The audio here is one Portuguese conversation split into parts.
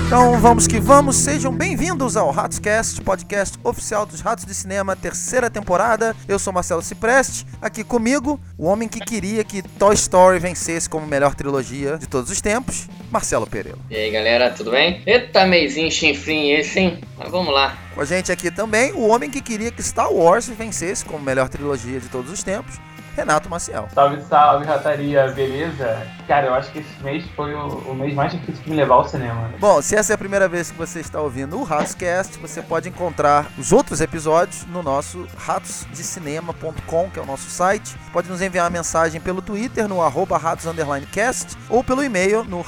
Então vamos que vamos, sejam bem-vindos ao Ratscast, podcast oficial dos Ratos de Cinema, terceira temporada. Eu sou Marcelo Cipreste, aqui comigo, o homem que queria que Toy Story vencesse como melhor trilogia de todos os tempos, Marcelo Pereira. E aí galera, tudo bem? Eita, meizinho chinfrim esse, hein? Mas vamos lá. Com a gente aqui também, o homem que queria que Star Wars vencesse como melhor trilogia de todos os tempos, Renato Maciel. Salve, salve, rataria, beleza? Cara, eu acho que esse mês foi o mês mais difícil de me levar ao cinema. Bom, se essa é a primeira vez que você está ouvindo o Ratscast, você pode encontrar os outros episódios no nosso ratosdecinema.com, que é o nosso site. Pode nos enviar uma mensagem pelo Twitter no @ratos_cast ou pelo e-mail no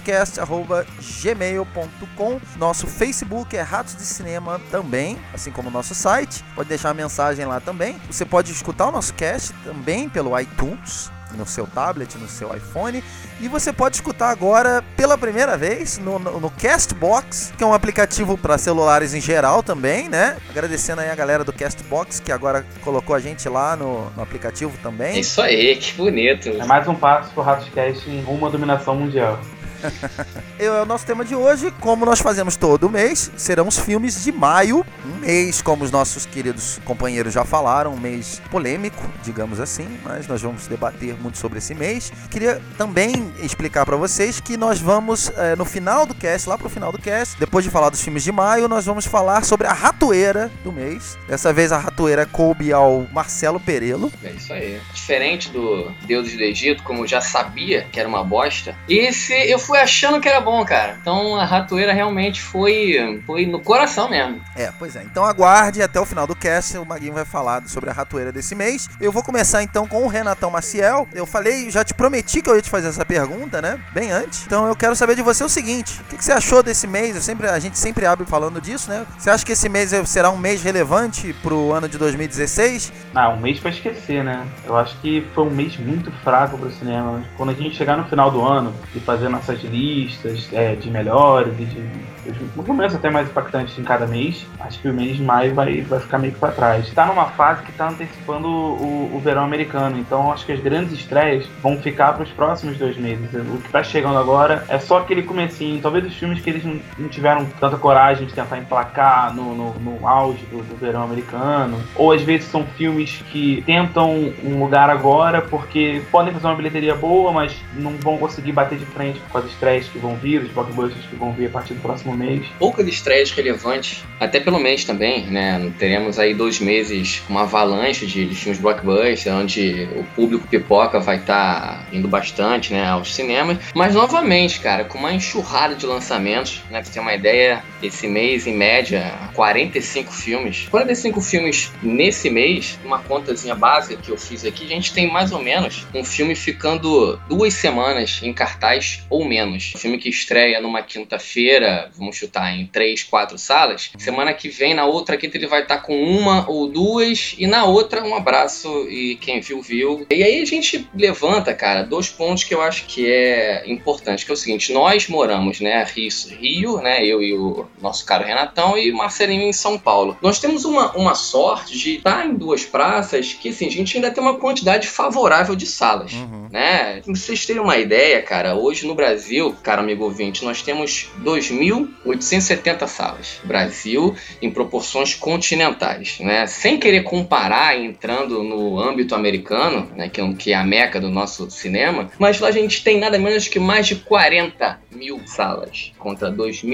ratoscast@gmail.com. Nosso Facebook é Ratos de Cinema também, assim como o nosso site. Pode deixar uma mensagem lá também. Você pode escutar o nosso cast também pelo iTunes, no seu tablet, no seu iPhone, e você pode escutar agora pela primeira vez no Castbox, que é um aplicativo para celulares em geral também, né? Agradecendo aí a galera do Castbox que agora colocou a gente lá no aplicativo também. Isso aí, que bonito. É mais um passo pro Ratscast em rumo à dominação mundial. É o nosso tema de hoje, como nós fazemos todo mês, serão os filmes de maio, um mês, como os nossos queridos companheiros já falaram, um mês polêmico, digamos assim, mas nós vamos debater muito sobre esse mês. Queria também explicar para vocês que nós vamos, no final do cast, lá pro final do cast, depois de falar dos filmes de maio, nós vamos falar sobre a ratoeira do mês. Dessa vez a ratoeira coube ao Marcelo Perello. É isso aí. Diferente do Deuses do Egito, como eu já sabia que era uma bosta, esse eu fui achando que era bom, cara. Então a ratoeira realmente foi no coração mesmo. Pois é. Então aguarde até o final do cast, o Maguinho vai falar sobre a ratoeira desse mês. Eu vou começar então com o Renatão Maciel. Eu falei, já te prometi que eu ia te fazer essa pergunta, né? Bem antes. Então eu quero saber de você o seguinte: o que você achou desse mês? A gente sempre abre falando disso, né? Você acha que esse mês será um mês relevante pro ano de 2016? Um mês pra esquecer, né? Eu acho que foi um mês muito fraco pro cinema. Quando a gente chegar no final do ano e fazer nossas listas de melhores e de momentos até mais impactantes em cada mês, acho que o mês de maio vai ficar meio que pra trás. Tá numa fase que tá antecipando o verão americano, então acho que as grandes estreias vão ficar pros próximos 2 meses. O que tá chegando agora é só aquele comecinho, talvez os filmes que eles não tiveram tanta coragem de tentar emplacar no auge do verão americano, ou às vezes são filmes que tentam um lugar agora porque podem fazer uma bilheteria boa, mas não vão conseguir bater de frente com as estreias que vão vir, os blockbusters que vão vir a partir do próximo mês. Poucas estreias relevantes, até pelo mês também, né? Teremos aí 2 meses com uma avalanche de filmes blockbusters, onde o público pipoca vai estar indo bastante, né, aos cinemas. Mas novamente, cara, com uma enxurrada de lançamentos, né? Pra você ter uma ideia, esse mês, em média, 45 filmes. 45 filmes nesse mês, uma contazinha básica que eu fiz aqui, a gente tem mais ou menos um filme ficando 2 semanas em cartaz ou menos. Um filme que estreia numa quinta-feira, vamos chutar em 3, 4 salas. Semana que vem, na outra quinta, ele vai estar com 1 ou 2, e na outra, um abraço, e quem viu, viu. E aí a gente levanta, cara, 2 pontos que eu acho que é importante, que é o seguinte: nós moramos, né, Rio, né, eu e o nosso caro Renatão e o Marcelinho em São Paulo. Nós temos uma sorte de estar em 2 praças que, assim, a gente ainda tem uma quantidade favorável de salas, né? Pra vocês terem uma ideia, cara, hoje no Brasil, cara amigo ouvinte, nós temos 2.870 salas. Brasil em proporções continentais, né? Sem querer comparar, entrando no âmbito americano, né, que é a meca do nosso cinema, mas lá a gente tem nada menos que mais de 40 mil salas contra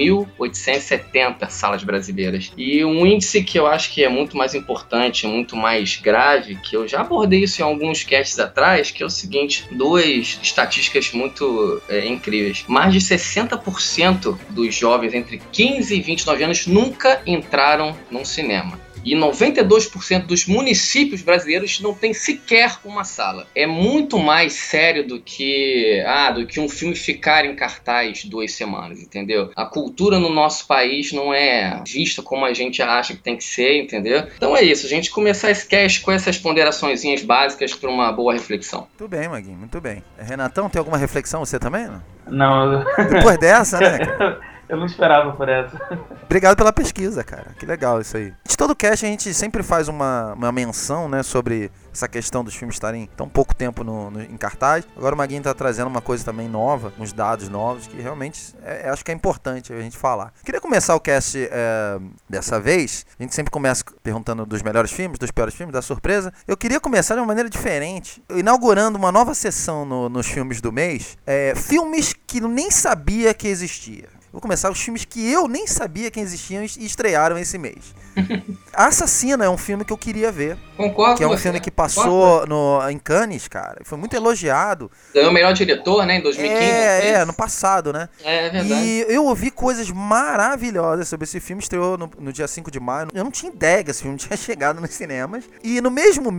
2.870 salas brasileiras. E um índice que eu acho que é muito mais importante, muito mais grave, que eu já abordei isso em alguns casts atrás, que é o seguinte: 2 estatísticas muito incríveis. Mais de 60% dos jovens entre 15 e 29 anos nunca entraram num cinema. E 92% dos municípios brasileiros não tem sequer uma sala. É muito mais sério do que um filme ficar em cartaz 2 semanas, entendeu? A cultura no nosso país não é vista como a gente acha que tem que ser, entendeu? Então é isso, a gente começar esse cast com essas ponderaçõezinhas básicas para uma boa reflexão. Muito bem, Maguinho, muito bem. Renatão, tem alguma reflexão você também? Não. Depois dessa, né? Eu não esperava por essa. Obrigado pela pesquisa, cara. Que legal isso aí. De todo cast a gente sempre faz uma menção, né, sobre essa questão dos filmes estarem tão pouco tempo em cartaz. Agora o Maguinho tá trazendo uma coisa também nova, uns dados novos, que realmente acho que é importante a gente falar. Queria começar o cast dessa vez. A gente sempre começa perguntando dos melhores filmes, dos piores filmes, da surpresa. Eu queria começar de uma maneira diferente, inaugurando uma nova sessão nos filmes do mês. Filmes que eu nem sabia que existia. Vou começar os filmes que eu nem sabia que existiam e estrearam esse mês. Assassina é um filme que eu queria ver. Concordo. Que é um filme que passou em Cannes, cara. Foi muito elogiado. Ganhou o melhor diretor, né, em 2015. No passado, né? É verdade. E eu ouvi coisas maravilhosas sobre esse filme. Estreou no dia 5 de maio. Eu não tinha ideia que esse filme tinha chegado nos cinemas. E no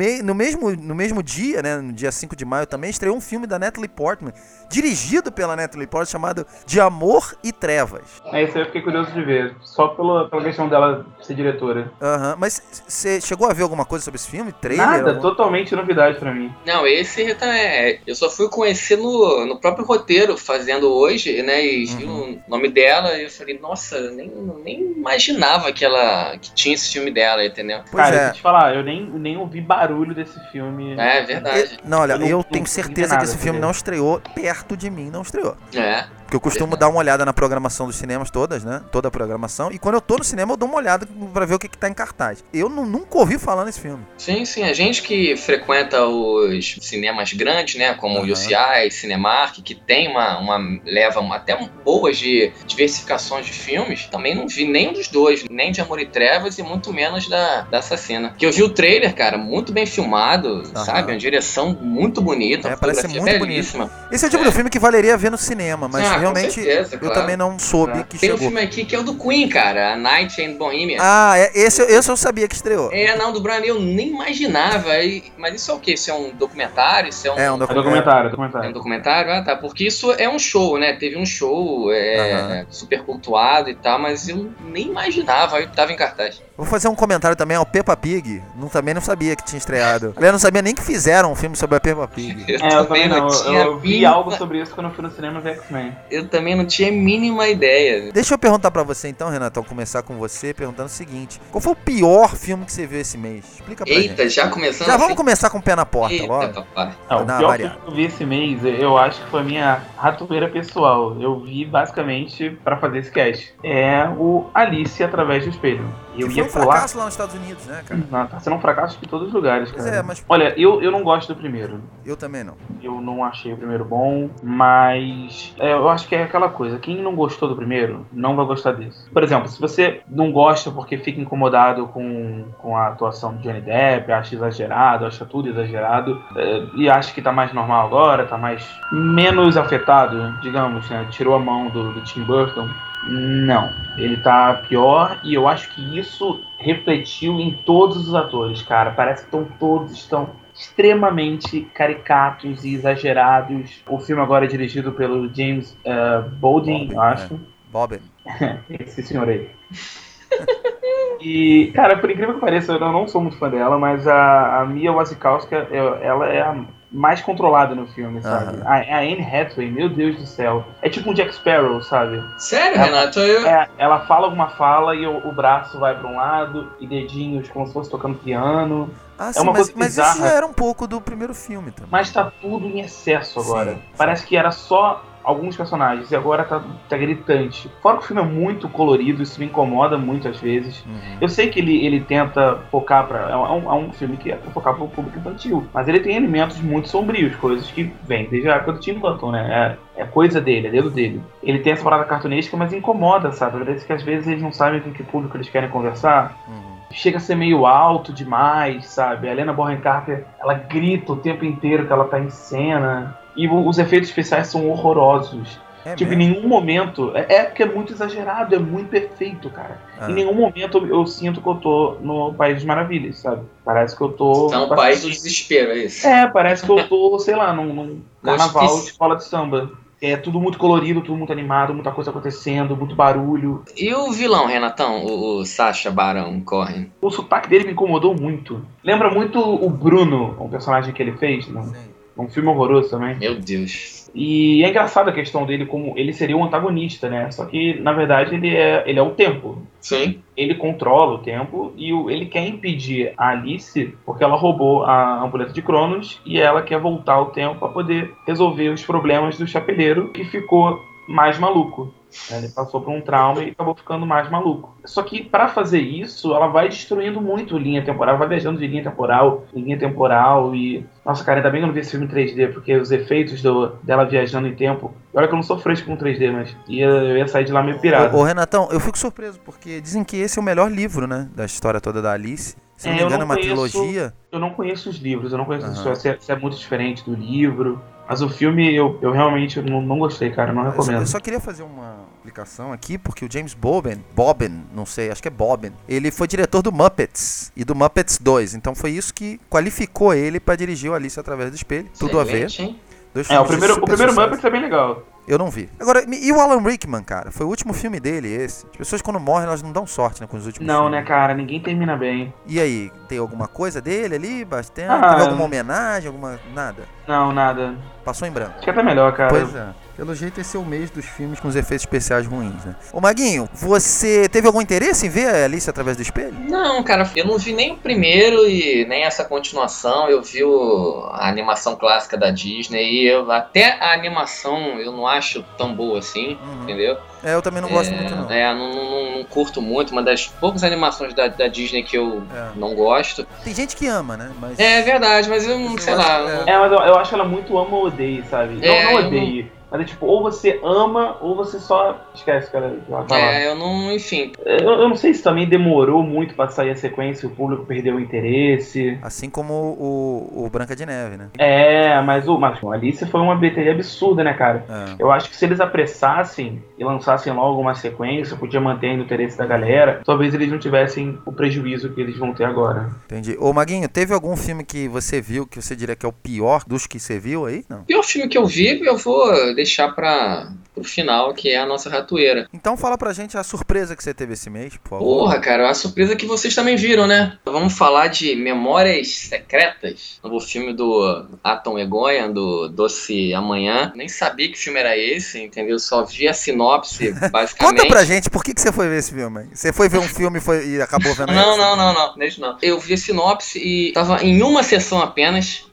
mesmo dia, né, no dia 5 de maio também, estreou um filme da Natalie Portman, dirigido pela Natalie Portman, chamado De Amor e Trevas. Isso aí eu fiquei curioso de ver. Só pela questão dela ser diretora. Mas você chegou a ver alguma coisa sobre esse filme? Trailer? Nada, totalmente novidade pra mim. Não, esse eu só fui conhecer no próprio roteiro, fazendo hoje, né, e vi o nome dela, e eu falei, nossa, eu nem imaginava que tinha esse filme dela, entendeu? Pois Cara, deixa eu te falar, eu nem ouvi barulho desse filme. É verdade. Olha, eu tenho certeza que esse filme não estreou perto de mim, não estreou. Porque eu costumo dar uma olhada na programação dos cinemas todas, né? Toda a programação. E quando eu tô no cinema, eu dou uma olhada pra ver o que tá em cartaz. Eu nunca ouvi falar nesse filme. Sim. A gente que frequenta os cinemas grandes, né? Como o UCI, Cinemark, que tem uma leva até boas de diversificações de filmes, também não vi nenhum dos dois. Nem de Amor e Trevas e muito menos da Assassina. Que eu vi o trailer, cara, muito bem filmado, sabe? Uma direção muito bonita. Parece muito belíssima. Bonito. Esse é o tipo de filme que valeria ver no cinema, mas realmente certeza, eu também não soube que tem chegou. Tem um filme aqui que é o do Queen, cara, A Night in Bohemia. Esse eu sabia que estreou. Do Brian, eu nem imaginava. Mas isso é o quê? Isso é um documentário? Isso é um documentário. É um documentário? Ah, tá. Porque isso é um show, né? Teve um show super cultuado e tal, mas eu nem imaginava, eu tava em cartaz. Vou fazer um comentário também ao Peppa Pig. Também não sabia que tinha estreado. Eu não sabia nem que fizeram um filme sobre a Peppa Pig. Eu também não tinha. Eu vi algo sobre isso quando eu fui no cinema ver X-Men. Eu também não tinha a mínima ideia. Deixa eu perguntar pra você então, Renatão, começar com você perguntando o seguinte: qual foi o pior filme que você viu esse mês? Explica pra gente. Eita, já começando Já vamos começar com o pé na porta, logo. Papai. O pior filme que eu vi esse mês, eu acho que foi a minha ratoeira pessoal. Eu vi basicamente pra fazer esse cast. É o Alice Através do Espelho. Eu ia foi um fracasso lá nos Estados Unidos, né, cara? Não, tá sendo um fracasso em todos os lugares, cara. Pois mas... Olha, eu não gosto do primeiro. Eu também não. Eu não achei o primeiro bom, mas eu acho que é aquela coisa. Quem não gostou do primeiro, não vai gostar desse. Por exemplo, se você não gosta porque fica incomodado com a atuação de Johnny Depp, acha exagerado, acha tudo exagerado, e acha que tá mais normal agora, tá menos afetado, digamos, né? Tirou a mão do Tim Burton. Não, ele tá pior e eu acho que isso refletiu em todos os atores, cara. Parece que todos estão extremamente caricatos e exagerados. O filme agora é dirigido pelo James Baldwin, eu acho. Bobbin. Esse senhor aí. E, cara, por incrível que pareça, eu não sou muito fã dela, mas a Mia Wasikowska, ela é a mais controlada no filme, sabe? A Anne Hathaway, meu Deus do céu. É tipo um Jack Sparrow, sabe? Sério, Renato? Ela fala alguma fala e o braço vai pra um lado e dedinhos como se fosse tocando piano. Sim, mas isso já era um pouco do primeiro filme também. Mas tá tudo em excesso agora. Sim. Parece que era só alguns personagens e agora tá gritante. Fora que o filme é muito colorido, isso me incomoda muito às vezes. Eu sei que ele tenta focar é um filme que é pra focar pro público infantil, mas ele tem elementos muito sombrios, coisas que vêm desde a época do Tim Burton, né? É coisa dele, é dedo dele. Ele tem essa parada cartunesca, mas incomoda, sabe? Parece que às vezes eles não sabem com que público eles querem conversar. Chega a ser meio alto demais, sabe? A Helena Bonham Carter, ela grita o tempo inteiro que ela tá em cena. E os efeitos especiais são horrorosos. Em nenhum momento... porque é muito exagerado, é muito perfeito, cara. Em nenhum momento eu sinto que eu tô no País das Maravilhas, sabe? Parece que eu tô... É um país do desespero, é isso? Parece que eu tô, sei lá, num carnaval de escola de samba. É tudo muito colorido, tudo muito animado, muita coisa acontecendo, muito barulho. E o vilão, Renatão? O Sacha Baron Cohen? O sotaque dele me incomodou muito. Lembra muito o Bruno, um personagem que ele fez, não? Sim. É um filme horroroso também. Meu Deus. E é engraçada a questão dele, como ele seria um antagonista, né? Só que, na verdade, ele é o tempo. Sim. Ele controla o tempo e ele quer impedir a Alice porque ela roubou a ampulheta de Cronos e ela quer voltar ao tempo para poder resolver os problemas do chapeleiro, que ficou mais maluco. Ele passou por um trauma e acabou ficando mais maluco. Só que para fazer isso, ela vai destruindo muito linha temporal, vai viajando de linha temporal em linha temporal e... Nossa, cara, ainda bem que eu não vi esse filme em 3D, porque os efeitos dela viajando em tempo... Olha que eu não sou fresco com 3D, mas eu ia sair de lá meio pirado. Ô Renatão, eu fico surpreso, porque dizem que esse é o melhor livro, né, da história toda da Alice. Se não me engano, é uma trilogia. Eu não conheço os livros, eu não conheço a história, se é muito diferente do livro. Mas o filme eu realmente não gostei, cara, eu não recomendo. Eu só queria fazer uma explicação aqui, porque o James Bobbin, não sei, acho que é Bobbin, ele foi diretor do Muppets e do Muppets 2, então foi isso que qualificou ele pra dirigir o Alice através do espelho, tudo a ver. Hein? O primeiro Muppets é bem legal. Eu não vi. Agora, e o Alan Rickman, cara? Foi o último filme dele, esse. As pessoas quando morrem, elas não dão sorte, né, com os últimos filmes. Não, né, cara? Ninguém termina bem. E aí, tem alguma coisa dele ali, bastante? Teve alguma homenagem, alguma... Nada? Não, nada. Passou em branco. Acho que é até melhor, cara. Pois é. Pelo jeito, esse é o mês dos filmes com os efeitos especiais ruins, né? Ô, Maguinho, você teve algum interesse em ver a Alice através do espelho? Não, cara, eu não vi nem o primeiro e nem essa continuação. Eu vi a animação clássica da Disney e até a animação eu não acho tão boa assim, entendeu? Eu também não gosto muito, não. Não curto muito, uma das poucas animações da Disney que eu não gosto. Tem gente que ama, né? Mas... É verdade, mas eu não sei lá. Mas eu acho ela muito ama ou odeio, sabe? Não odeio. Mas é tipo, ou você ama, ou você só esquece, cara. Eu não, enfim. Eu não sei se também demorou muito pra sair a sequência, o público perdeu o interesse. Assim como o Branca de Neve, né? Mas o Alice foi uma bilheteria absurda, né, cara? Eu acho que se eles apressassem e lançassem logo uma sequência, podia manter o interesse da galera, talvez eles não tivessem o prejuízo que eles vão ter agora. Entendi. Ô, Maguinho, teve algum filme que você viu que você diria que é o pior dos que você viu aí? Não. O pior filme que eu vi, eu vou deixar pro final, que é a nossa ratoeira. Então fala pra gente a surpresa que você teve esse mês, por favor. Porra, cara, a surpresa que vocês também viram, né? Vamos falar de Memórias Secretas, novo filme do Atom Egoyan, do Doce Amanhã. Nem sabia que filme era esse, entendeu? Só vi a sinopse, basicamente. Conta pra gente, por que você foi ver esse filme? Você foi ver um filme e acabou vendo esse? Não, deixa não. Eu vi a sinopse e tava em uma sessão apenas,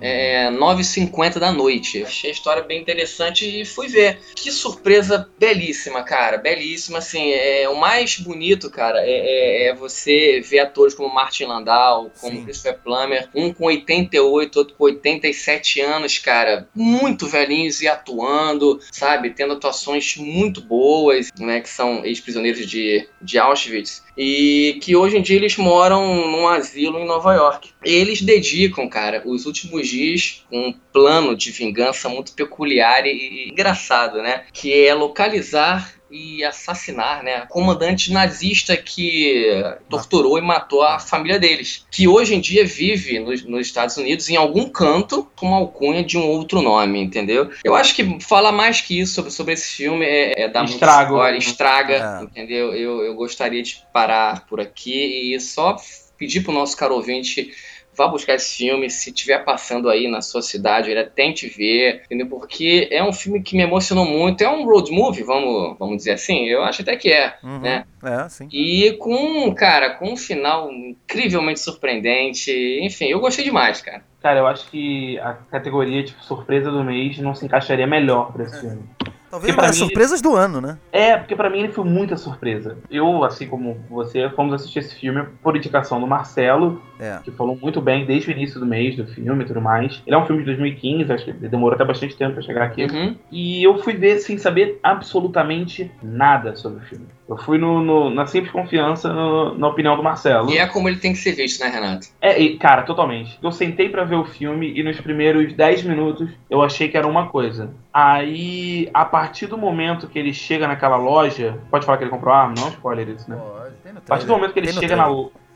9h50 da noite. Achei a história bem interessante e fui ver. Que surpresa belíssima, cara. Belíssima, assim. O mais bonito, cara, é você ver atores como Martin Landau, como Christopher Plummer, um com 88, outro com 87 anos, cara. Muito velhinhos e atuando, sabe? Tendo atuações muito boas, né? Que são ex-prisioneiros de Auschwitz. E que hoje em dia eles moram num asilo em Nova York. Eles dedicam, cara, os últimos dias um plano de vingança muito peculiar e engraçado, né? Que é localizar e assassinar, né, comandante nazista que torturou e matou a família deles, que hoje em dia vive nos Estados Unidos em algum canto com a alcunha de um outro nome, entendeu? Eu acho que falar mais que isso sobre esse filme é dar muita história, estraga, entendeu? Eu gostaria de parar por aqui e só pedir pro nosso caro ouvinte: vá buscar esse filme, se estiver passando aí na sua cidade, tente ver, entendeu? Porque é um filme que me emocionou muito, é um road movie, vamos dizer assim, eu acho até que né? Sim. E com um final incrivelmente surpreendente, enfim, eu gostei demais, cara. Cara, eu acho que a categoria de surpresa do mês não se encaixaria melhor pra esse filme. Talvez uma das surpresas do ano, né? Porque pra mim ele foi muita surpresa. Eu, assim como você, fomos assistir esse filme por indicação do Marcelo, que falou muito bem desde o início do mês, do filme e tudo mais. Ele é um filme de 2015, acho que demorou até bastante tempo pra chegar aqui. E eu fui ver sem saber absolutamente nada sobre o filme. Eu fui na simples confiança na opinião do Marcelo. E é como ele tem que ser visto, né, Renato? Cara, totalmente. Eu sentei pra ver o filme e nos primeiros 10 minutos eu achei que era uma coisa. Aí, a partir do momento que ele chega naquela loja... Pode falar que ele comprou arma? Não spoiler isso, né? Pode, tem no trailer. A partir do momento que ele chega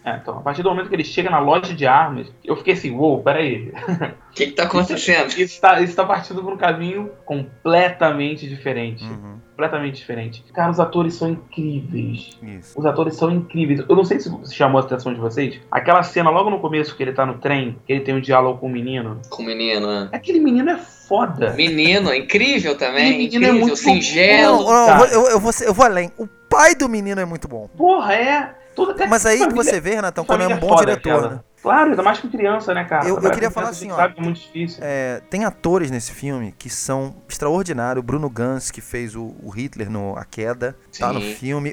Então, a partir do momento que ele chega na loja de armas, eu fiquei assim, uou, peraí. O que tá acontecendo? Isso tá partindo por um caminho completamente diferente. Completamente diferente. Cara, os atores são incríveis. Isso. Os atores são incríveis. Eu não sei se chamou a atenção de vocês. Aquela cena logo no começo que ele tá no trem, que ele tem um diálogo com o menino. Com o menino, né? Aquele menino é foda. Menino, é incrível também. Aquele menino Incrível, é muito singelo. bom. Eu vou além. O pai do menino é muito bom. Porra, é. Mas aí que você vê, Renatão, quando é um bom diretor, né? Claro, ainda mais com criança, né, cara? Eu queria falar assim, ó. Sabe que é muito difícil. Tem atores nesse filme que são extraordinários. O Bruno Ganz, que fez o Hitler no A Queda, tá no filme.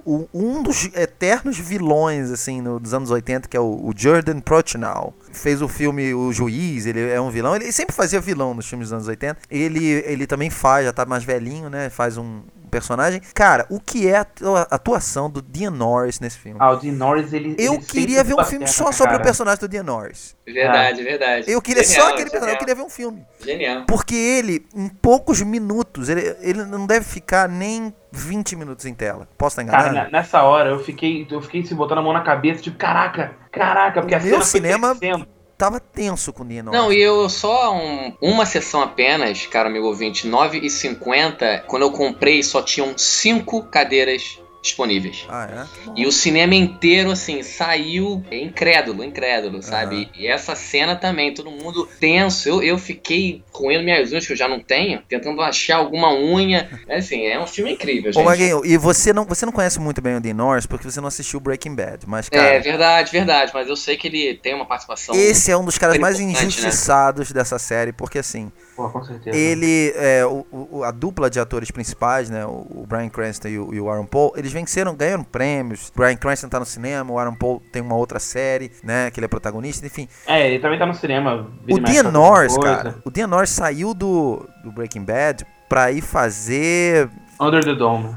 Um dos eternos vilões, assim, dos anos 80, que é o Jordan Prochnow. Fez o filme O Juiz, ele é um vilão. Ele sempre fazia vilão nos filmes dos anos 80. Ele também faz, já tá mais velhinho, né? Faz um personagem. Cara, o que é a atuação do Dean Norris nesse filme? O Dean Norris, eu queria ver um filme só sobre o personagem do Dean Norris. Verdade. Eu queria só aquele personagem, eu queria ver um filme. Genial. Porque ele, em poucos minutos, ele não deve ficar nem 20 minutos em tela. Posso estar enganado? Cara, nessa hora eu fiquei se botando a mão na cabeça, tipo, caraca, porque a cena foi crescendo. Tava tenso com o Dean Norris. Não, e eu só uma sessão apenas, cara amigo ouvinte, R$9,50, quando eu comprei só tinham 5 cadeiras disponíveis. E o cinema inteiro, assim, saiu incrédulo, sabe? E essa cena também, todo mundo tenso. Eu fiquei roendo minhas unhas, que eu já não tenho, tentando achar alguma unha. Assim, é um filme incrível, gente. Ô, Maguinho, e você não conhece muito bem o Dean Norris porque você não assistiu Breaking Bad, mas, cara... Verdade, mas eu sei que ele tem uma participação... Esse é um dos caras mais importante, injustiçados, né, dessa série, porque, assim... Pô, com certeza. Ele, a dupla de atores principais, né, o Bryan Cranston e o Aaron Paul, eles ganharam prêmios. O Bryan Cranston tá no cinema, o Aaron Paul tem uma outra série, né, que ele é protagonista, enfim. Ele também tá no cinema. O Dean Norris, cara, o Dean Norris saiu do Breaking Bad pra ir fazer... Under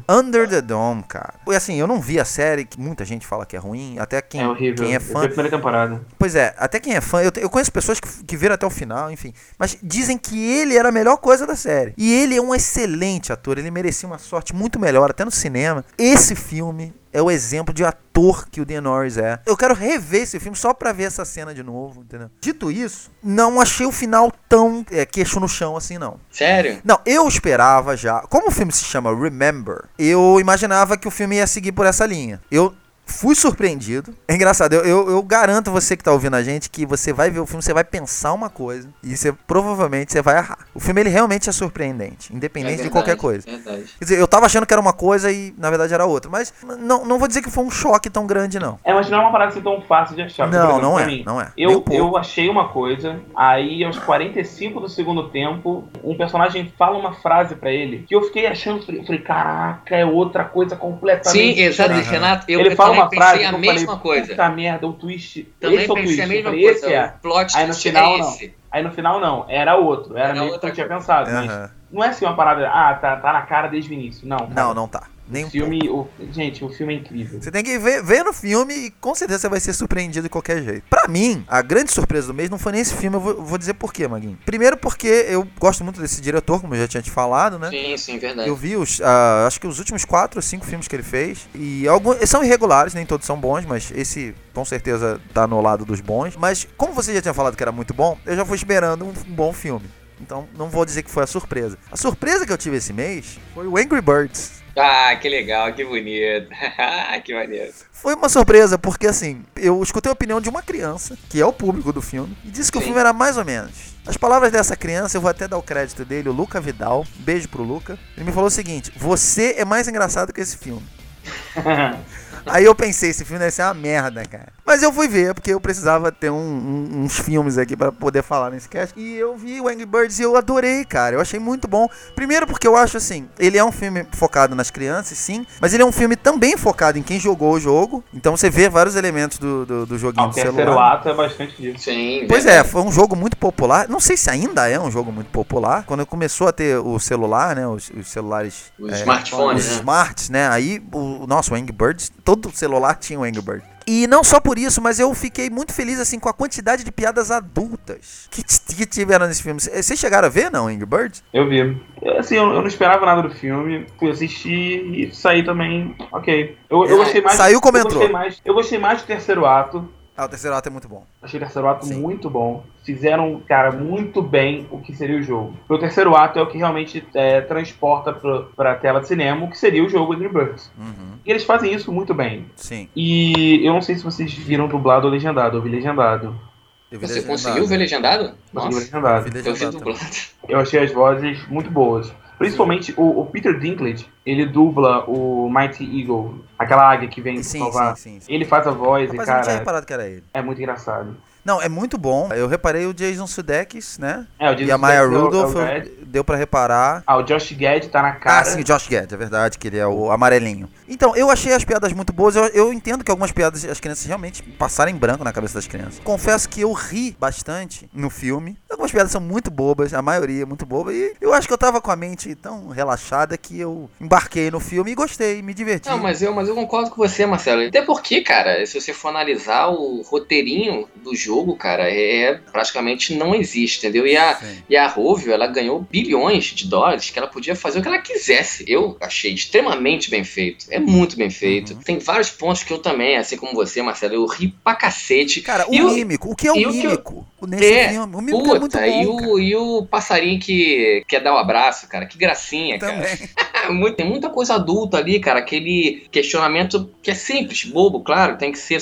the Dome, cara. E assim, eu não vi a série, que muita gente fala que é ruim, até quem é horrível. Quem é fã. Eu vi a primeira temporada. Pois é, até quem é fã, eu conheço pessoas que viram até o final, enfim. Mas dizem que ele era a melhor coisa da série. E ele é um excelente ator, ele merecia uma sorte muito melhor, até no cinema. Esse filme é o exemplo de ator que o Dean Norris é. Eu quero rever esse filme só pra ver essa cena de novo, entendeu? Dito isso, não achei o final tão queixo no chão assim, não. Sério? Não, eu esperava já. Como o filme se chama Remember, eu imaginava que o filme ia seguir por essa linha. Eu fui surpreendido. É engraçado, eu garanto você que tá ouvindo a gente que você vai ver o filme, você vai pensar uma coisa e provavelmente você vai errar. O filme, ele realmente é surpreendente, independente de qualquer coisa. Verdade. Quer dizer, eu tava achando que era uma coisa e na verdade era outra, mas não vou dizer que foi um choque tão grande, não. Mas não é uma parada assim tão fácil de achar. Não é. Eu achei uma coisa, aí aos 45 do segundo tempo, um personagem fala uma frase pra ele, que eu fiquei achando, falei, caraca, é outra coisa completamente Sim, exatamente, Renato. Ele fala uma frase, a mesma coisa. Puta merda, o twist. Também esse é o pensei twist. a mesma Esse coisa. é. O plot aí no twist final é não. esse. Aí no final não, era outro. Era meio que eu tinha pensado. Mas não é assim uma parada, tá na cara desde o início. Não, cara. Não tá. Nem o filme, gente, o filme é incrível. Você tem que ver no filme e com certeza você vai ser surpreendido de qualquer jeito. Pra mim, a grande surpresa do mês não foi nem esse filme, eu vou dizer por quê, Maguinho. Primeiro porque eu gosto muito desse diretor, como eu já tinha te falado, né? Sim, verdade. Eu vi acho que os últimos 4 ou 5 filmes que ele fez. E alguns são irregulares, nem todos são bons, mas esse com certeza tá no lado dos bons. Mas como você já tinha falado que era muito bom, eu já fui esperando um bom filme. Então não vou dizer que foi a surpresa. A surpresa que eu tive esse mês foi o Angry Birds. Ah, que legal, que bonito. Que maneiro. Foi uma surpresa, porque assim, eu escutei a opinião de uma criança, que é o público do filme, e disse que o filme era mais ou menos. As palavras dessa criança, eu vou até dar o crédito dele, o Luca Vidal, beijo pro Luca. Ele me falou o seguinte: você é mais engraçado que esse filme. Aí eu pensei, esse filme deve ser uma merda, cara. Mas eu fui ver, porque eu precisava ter uns filmes aqui pra poder falar nesse cast. E eu vi o Angry Birds e eu adorei, cara. Eu achei muito bom. Primeiro porque eu acho assim, ele é um filme focado nas crianças, sim. Mas ele é um filme também focado em quem jogou o jogo. Então você vê vários elementos do joguinho do celular. O terceiro ato é bastante disso. Sim, pois é, foi um jogo muito popular. Não sei se ainda é um jogo muito popular. Quando começou a ter o celular, né? Os celulares... Os smartphones, os smarts, né? Aí, o Angry Birds... Todo celular tinha o Angry Birds. E não só por isso, mas eu fiquei muito feliz, assim, com a quantidade de piadas adultas que tiveram nesse filme. Vocês chegaram a ver, não, Angry Birds? Eu vi. Assim, eu não esperava nada do filme, fui assistir e saí também, ok. Eu gostei mais... Saiu como entrou. Eu gostei mais do terceiro ato. O terceiro ato é muito bom. Achei o terceiro ato muito bom. Fizeram, cara, muito bem o que seria o jogo. O terceiro ato é o que realmente transporta pra tela de cinema o que seria o jogo Angry Birds. Uhum. E eles fazem isso muito bem. Sim. E eu não sei se vocês viram dublado ou legendado. Eu vi legendado. Você conseguiu ver legendado? Consegui ver legendado. Eu vi dublado. Eu achei as vozes muito boas. Principalmente o Peter Dinklage, ele dubla o Mighty Eagle, aquela águia que vem salvar. Sim. Ele faz a voz. Rapaz, e, cara, eu não tinha reparado que era ele. É muito engraçado. Não, é muito bom. Eu reparei o Jason Sudeikis, né? O Jason e a Maya Sudeikis Rudolph, deu pra reparar. O Josh Gad tá na cara. Sim, o Josh Gad, é verdade, que ele é o amarelinho. Então, eu achei as piadas muito boas. Eu entendo que algumas piadas as crianças realmente passaram em branco na cabeça das crianças. Confesso que eu ri bastante no filme. Algumas piadas são muito bobas, a maioria é muito boba. E eu acho que eu tava com a mente tão relaxada que eu embarquei no filme e gostei, me diverti. Não, mas eu concordo com você, Marcelo. Até porque, cara, se você for analisar o roteirinho do jogo, cara, praticamente não existe, entendeu? E a Rovio, ela ganhou bilhões de dólares que ela podia fazer o que ela quisesse. Eu achei extremamente bem feito. É muito bem feito. Uhum. Tem vários pontos que eu também, assim como você, Marcelo, eu ri pra cacete. Cara, mímico. O que é o mímico? Nesse filme. O mímico é muito bom, e o passarinho que quer dar o abraço, cara. Que gracinha, também. Cara. Tem muita coisa adulta ali, cara. Aquele questionamento que é simples, bobo, claro. Tem que ser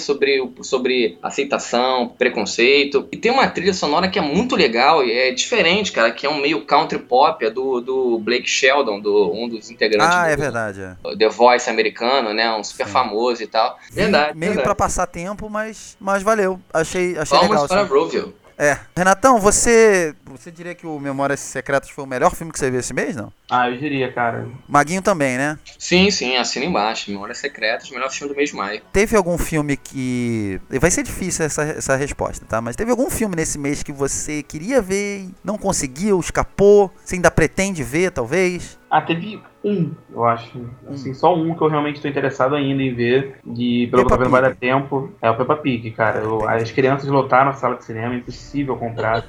sobre aceitação, preconceito. E tem uma trilha sonora que é muito legal e é diferente, cara. Que é um meio country pop, é do Blake Shelton, um dos integrantes é verdade, The Voice americano, né? Um super famoso e tal. Verdade. Meio pra passar tempo, mas valeu. Achei Vamos legal. Vamos para Rovio. Renatão, você diria que o Memórias Secretas foi o melhor filme que você viu esse mês, não? Eu diria, cara. Maguinho também, né? Sim, assina embaixo. Memórias Secretas, melhor filme do mês de maio. Teve algum filme que... Vai ser difícil essa resposta, tá? Mas teve algum filme nesse mês que você queria ver e não conseguiu, escapou? Você ainda pretende ver, talvez? Teve eu acho. Assim, só um que eu realmente estou interessado ainda em ver. E pelo que eu tô vendo vai dar tempo. É o Peppa Pig, cara. As crianças lotaram a sala de cinema, é impossível comprar.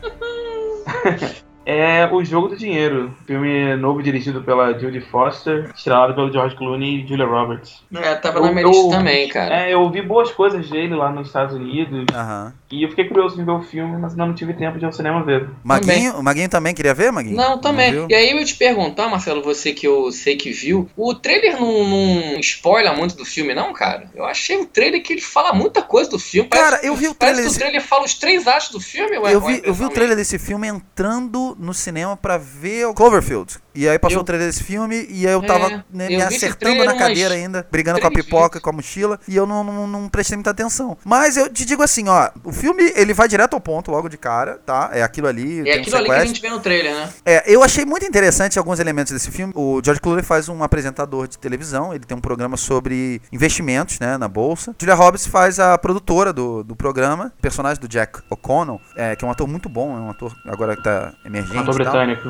É O Jogo do Dinheiro, filme novo dirigido pela Jodie Foster, estrelado pelo George Clooney e Julia Roberts. Tava na minha lista também, cara. Eu ouvi boas coisas dele lá nos Estados Unidos. Aham. E eu fiquei curioso em ver o filme, mas ainda não tive tempo de ir ao cinema ver. O Maguinho também queria ver, Maguinho? Não, também. E aí eu ia te perguntar, Marcelo, você que eu sei que viu, o trailer não spoiler muito do filme, não, cara? Eu achei o trailer que ele fala muita coisa do filme. Cara, eu vi o trailer. Parece que o trailer fala os 3 atos do filme. Eu vi o trailer desse filme entrando no cinema pra ver o Cloverfield. E aí passou o trailer desse filme e aí eu tava me acertando na cadeira ainda, brigando com a pipoca, com a mochila, e eu não prestei muita atenção. Mas eu te digo assim, ó, o filme, ele vai direto ao ponto, logo de cara, tá? É aquilo ali. É aquilo ali que a gente vê no trailer, né? Eu achei muito interessante alguns elementos desse filme. O George Clooney faz um apresentador de televisão, ele tem um programa sobre investimentos, né, na bolsa. Julia Roberts faz a produtora do programa, o personagem do Jack O'Connell, que é um ator muito bom, é um ator agora que tá emergente. Um ator britânico.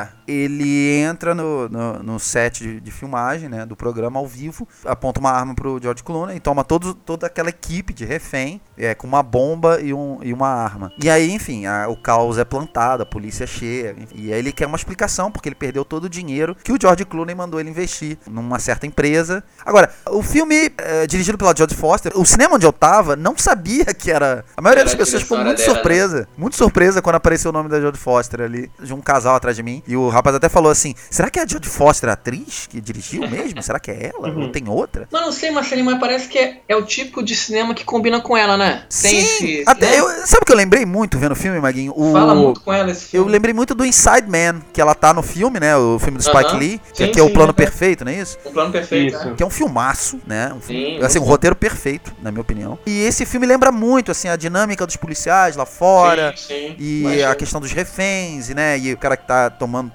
Ele entra no set de filmagem, né, do programa ao vivo, aponta uma arma pro George Clooney e toma toda aquela equipe de refém, com uma bomba e uma arma. E aí, enfim, o caos é plantado, a polícia chega, e aí ele quer uma explicação, porque ele perdeu todo o dinheiro que o George Clooney mandou ele investir numa certa empresa. Agora, o filme dirigido pela Jodie Foster, o cinema onde eu tava não sabia que era... A maioria das pessoas ficou muito surpresa quando apareceu o nome da Jodie Foster ali, de um casal atrás de mim, e o rapaz até falou assim, será que é a Jodie Foster a atriz que dirigiu mesmo? Será que é ela? Ou tem outra? Mas não sei, Marcelinho, mas parece que é o tipo de cinema que combina com ela, né? Sim, sabe o que eu lembrei muito vendo o filme, Maguinho? Fala muito com ela esse filme. Eu lembrei muito do Inside Man, que ela tá no filme, né? O filme do Spike Lee, que é o Plano Perfeito, não é isso? O Plano Perfeito, isso. Que é um filmaço, né? Um roteiro perfeito, na minha opinião. E esse filme lembra muito, assim, a dinâmica dos policiais lá fora. Sim. E a questão dos reféns, né? E o cara que tá tomando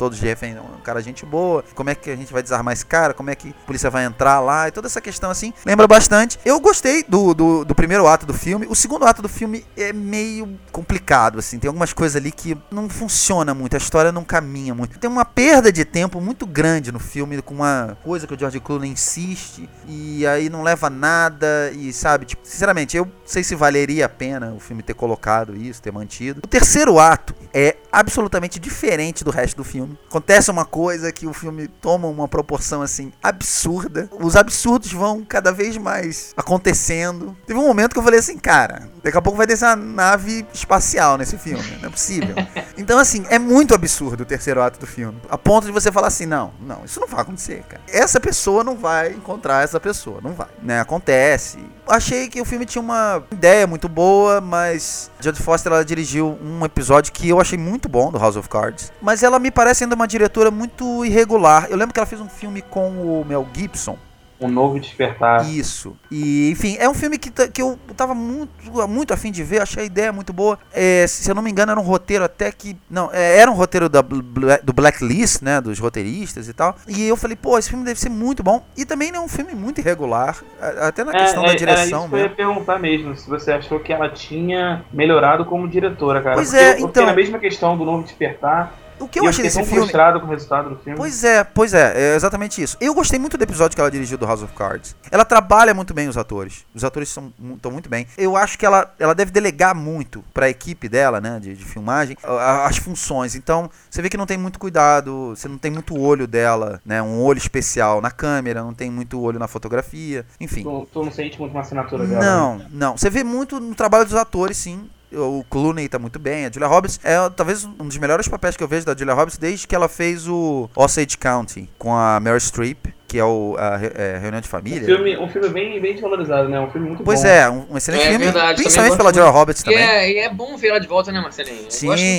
todos de refém, um cara gente boa, como é que a gente vai desarmar esse cara, como é que a polícia vai entrar lá, e toda essa questão assim, lembra bastante. Eu gostei do primeiro ato do filme. O segundo ato do filme é meio complicado, assim, tem algumas coisas ali que não funciona muito, a história não caminha muito. Tem uma perda de tempo muito grande no filme, com uma coisa que o George Clooney insiste, e aí não leva a nada, e sabe, tipo, sinceramente, eu não sei se valeria a pena o filme ter colocado isso, ter mantido. O terceiro ato é absolutamente diferente do resto do filme. Acontece uma coisa que o filme toma uma proporção, assim, absurda. Os absurdos vão cada vez mais acontecendo. Teve um momento que eu falei assim, cara, daqui a pouco vai descer uma nave espacial nesse filme, não é possível. Então, assim, é muito absurdo o terceiro ato do filme, a ponto de você falar assim, não, isso não vai acontecer, cara. Essa pessoa não vai encontrar essa pessoa, não vai, né? Acontece. Achei que o filme tinha uma ideia muito boa, mas Jodie Foster, ela dirigiu um episódio que eu achei muito bom, do House of Cards, mas ela me parece ainda uma diretora muito irregular. Eu lembro que ela fez um filme com o Mel Gibson, Um Novo Despertar. Isso. E, enfim, é um filme que eu tava muito afim de ver, achei a ideia muito boa. Se eu não me engano, era um roteiro até que... Não, era um roteiro do Blacklist, né, dos roteiristas e tal. E eu falei, pô, esse filme deve ser muito bom. E também é um filme muito irregular, até na questão da direção. Isso que eu ia perguntar mesmo, se você achou que ela tinha melhorado como diretora, cara. Pois eu fiquei na mesma questão do Novo Despertar. O que eu achei desse filme... frustrado com o resultado do filme. Pois é exatamente isso. Eu gostei muito do episódio que ela dirigiu do House of Cards. Ela trabalha muito bem os atores. Os atores estão muito bem. Eu acho que ela deve delegar muito pra equipe dela, né, de filmagem, as funções. Então, você vê que não tem muito cuidado, você não tem muito olho dela, né, um olho especial na câmera, não tem muito olho na fotografia, enfim. Tu não sente muito uma assinatura dela? Não. Você vê muito no trabalho dos atores, sim. O Clooney tá muito bem, a Julia Roberts é talvez um dos melhores papéis que eu vejo da Julia Roberts desde que ela fez o Osage County com a Meryl Streep, que é a Reunião de Família. Um filme bem desvalorizado, né? Um filme muito bom. Pois é, um excelente filme, verdade, principalmente pela Julia Roberts também. E é bom ver ela de volta, né, Marcelinho?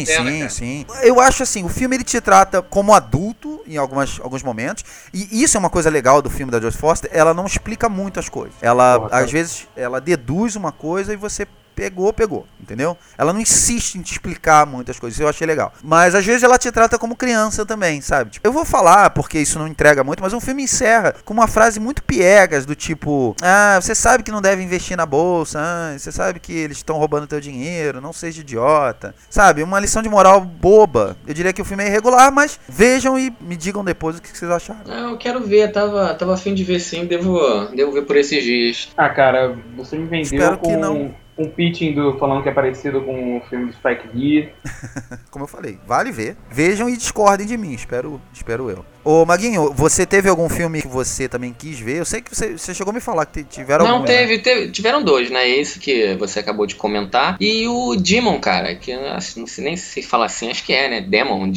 Sim. Eu acho assim, o filme ele te trata como adulto em alguns momentos, e isso é uma coisa legal do filme da Jodie Foster, ela não explica muito as coisas. Às vezes, ela deduz uma coisa e você pegou, entendeu? Ela não insiste em te explicar muitas coisas, eu achei legal. Mas às vezes ela te trata como criança também, sabe? Tipo, eu vou falar porque isso não entrega muito, mas o filme encerra com uma frase muito piegas, do tipo, você sabe que não deve investir na bolsa, você sabe que eles estão roubando teu dinheiro, não seja idiota, sabe? Uma lição de moral boba. Eu diria que o filme é irregular, mas vejam e me digam depois o que vocês acharam. Eu quero ver, tava a fim de ver sim, devo ver por esses dias. Cara, você me vendeu. Espero que não. Um pitching falando que é parecido com o filme do Spike Lee. Como eu falei, vale ver. Vejam e discordem de mim, espero eu. Ô Maguinho, você teve algum filme que você também quis ver? Eu sei que você chegou a me falar que tiveram algum. Não, tiveram dois, né? Esse que você acabou de comentar. E o Demon, cara, que não sei nem se fala assim, acho que é, né? Demon.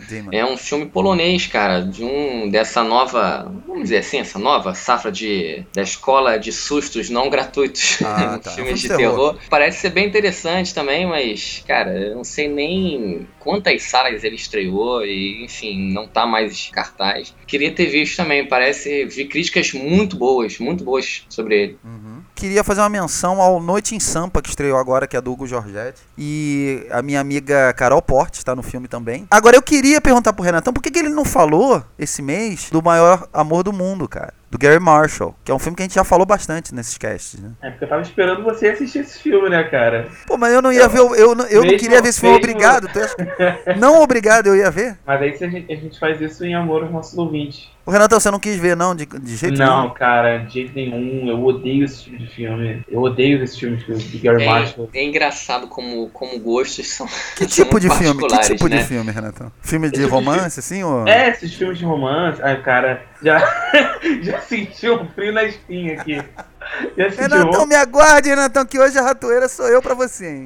É um filme polonês, cara, dessa nova, vamos dizer assim, essa nova safra da escola de sustos não gratuitos. Filmes de terror. Parece ser bem interessante também, mas, cara, eu não sei nem quantas salas ele estreou e, enfim, não tá mais em cartaz. Queria ter visto também, vi críticas muito boas sobre ele. Queria fazer uma menção ao Noite em Sampa, que estreou agora, que é do Hugo Giorgetti. E a minha amiga Carol Portes está no filme também. Agora, eu queria perguntar pro Renatão, por que ele não falou esse mês do Maior Amor do Mundo, cara? Do Gary Marshall, que é um filme que a gente já falou bastante nesses casts, né? Porque eu tava esperando você assistir esse filme, né, cara? Pô, mas eu não ia ver, eu não queria ver esse filme obrigado. Não obrigado, eu ia ver. Mas aí a gente faz isso em amor aos nossos ouvintes. Ô, Renatão, você não quis ver, não? De jeito nenhum? Não, cara, de jeito nenhum. Eu odeio esse tipo de filme. Eu odeio esse filme de Gary Marshall. É engraçado como gostos são. Que tipo de filme? Que tipo né? de filme, Renatão? Filme de romance, assim? Ou... esses filmes de romance. Ai, cara, já senti um frio na espinha aqui. Renatão, me aguarde, Renatão, que hoje a ratoeira sou eu pra você, hein?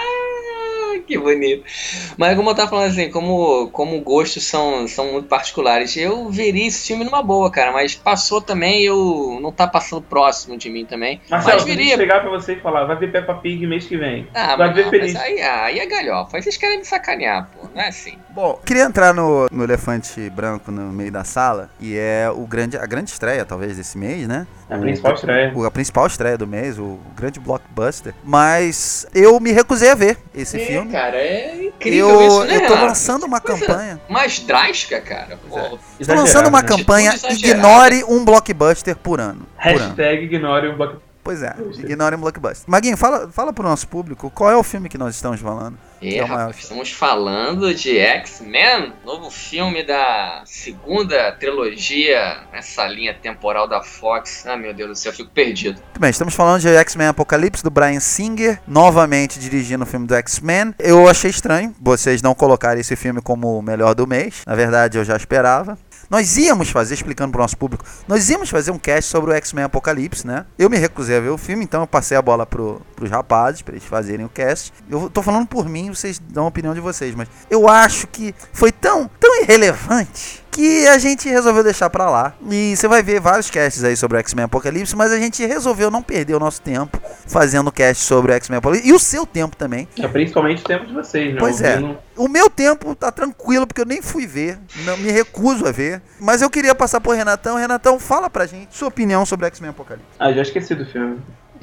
Que bonito. Mas como eu tava falando assim, como gostos são muito particulares, eu veria esse filme numa boa, cara, mas passou também, não tá passando próximo de mim também. Marcelo, mas veria. Chegar pra você e falar, vai ver Peppa Pig mês que vem. Vai ver feliz. Aí é galhofa, aí vocês querem me sacanear, pô. não é assim. Bom, queria entrar no elefante branco no meio da sala, que é a grande estreia, talvez, desse mês, né? A principal estreia. A principal estreia do mês, o grande blockbuster. Mas eu me recusei a ver esse filme. Cara, é incrível isso, né? Eu tô lançando uma campanha. Mais drástica, cara. Pô. Estou lançando uma campanha, ignore um blockbuster por ano. Hashtag ignore um blockbuster. Pois é, ignore um blockbuster. Maguinho, fala pro nosso público qual é o filme que nós estamos falando. Rapaz, estamos falando de X-Men, novo filme da segunda trilogia nessa linha temporal da Fox. Ah, meu Deus do céu, eu fico perdido. Muito bem, estamos falando de X-Men Apocalipse, do Bryan Singer, novamente dirigindo o filme do X-Men. Eu achei estranho vocês não colocarem esse filme como o melhor do mês. Na verdade, eu já esperava. Nós íamos fazer, explicando pro nosso público, nós íamos fazer um cast sobre o X-Men Apocalipse, né? Eu me recusei a ver o filme, então eu passei a bola pros rapazes, pra eles fazerem o cast. Eu tô falando por mim, vocês dão a opinião de vocês, mas eu acho que foi tão irrelevante que a gente resolveu deixar pra lá. E você vai ver vários casts aí sobre o X-Men Apocalipse, mas a gente resolveu não perder o nosso tempo fazendo cast sobre o X-Men Apocalipse. E o seu tempo também. Principalmente o tempo de vocês, né? Pois é. O meu tempo tá tranquilo, porque eu nem fui ver. Não, me recuso a ver. Mas eu queria passar pro Renatão. Renatão, fala pra gente sua opinião sobre o X-Men Apocalipse. Já esqueci do filme.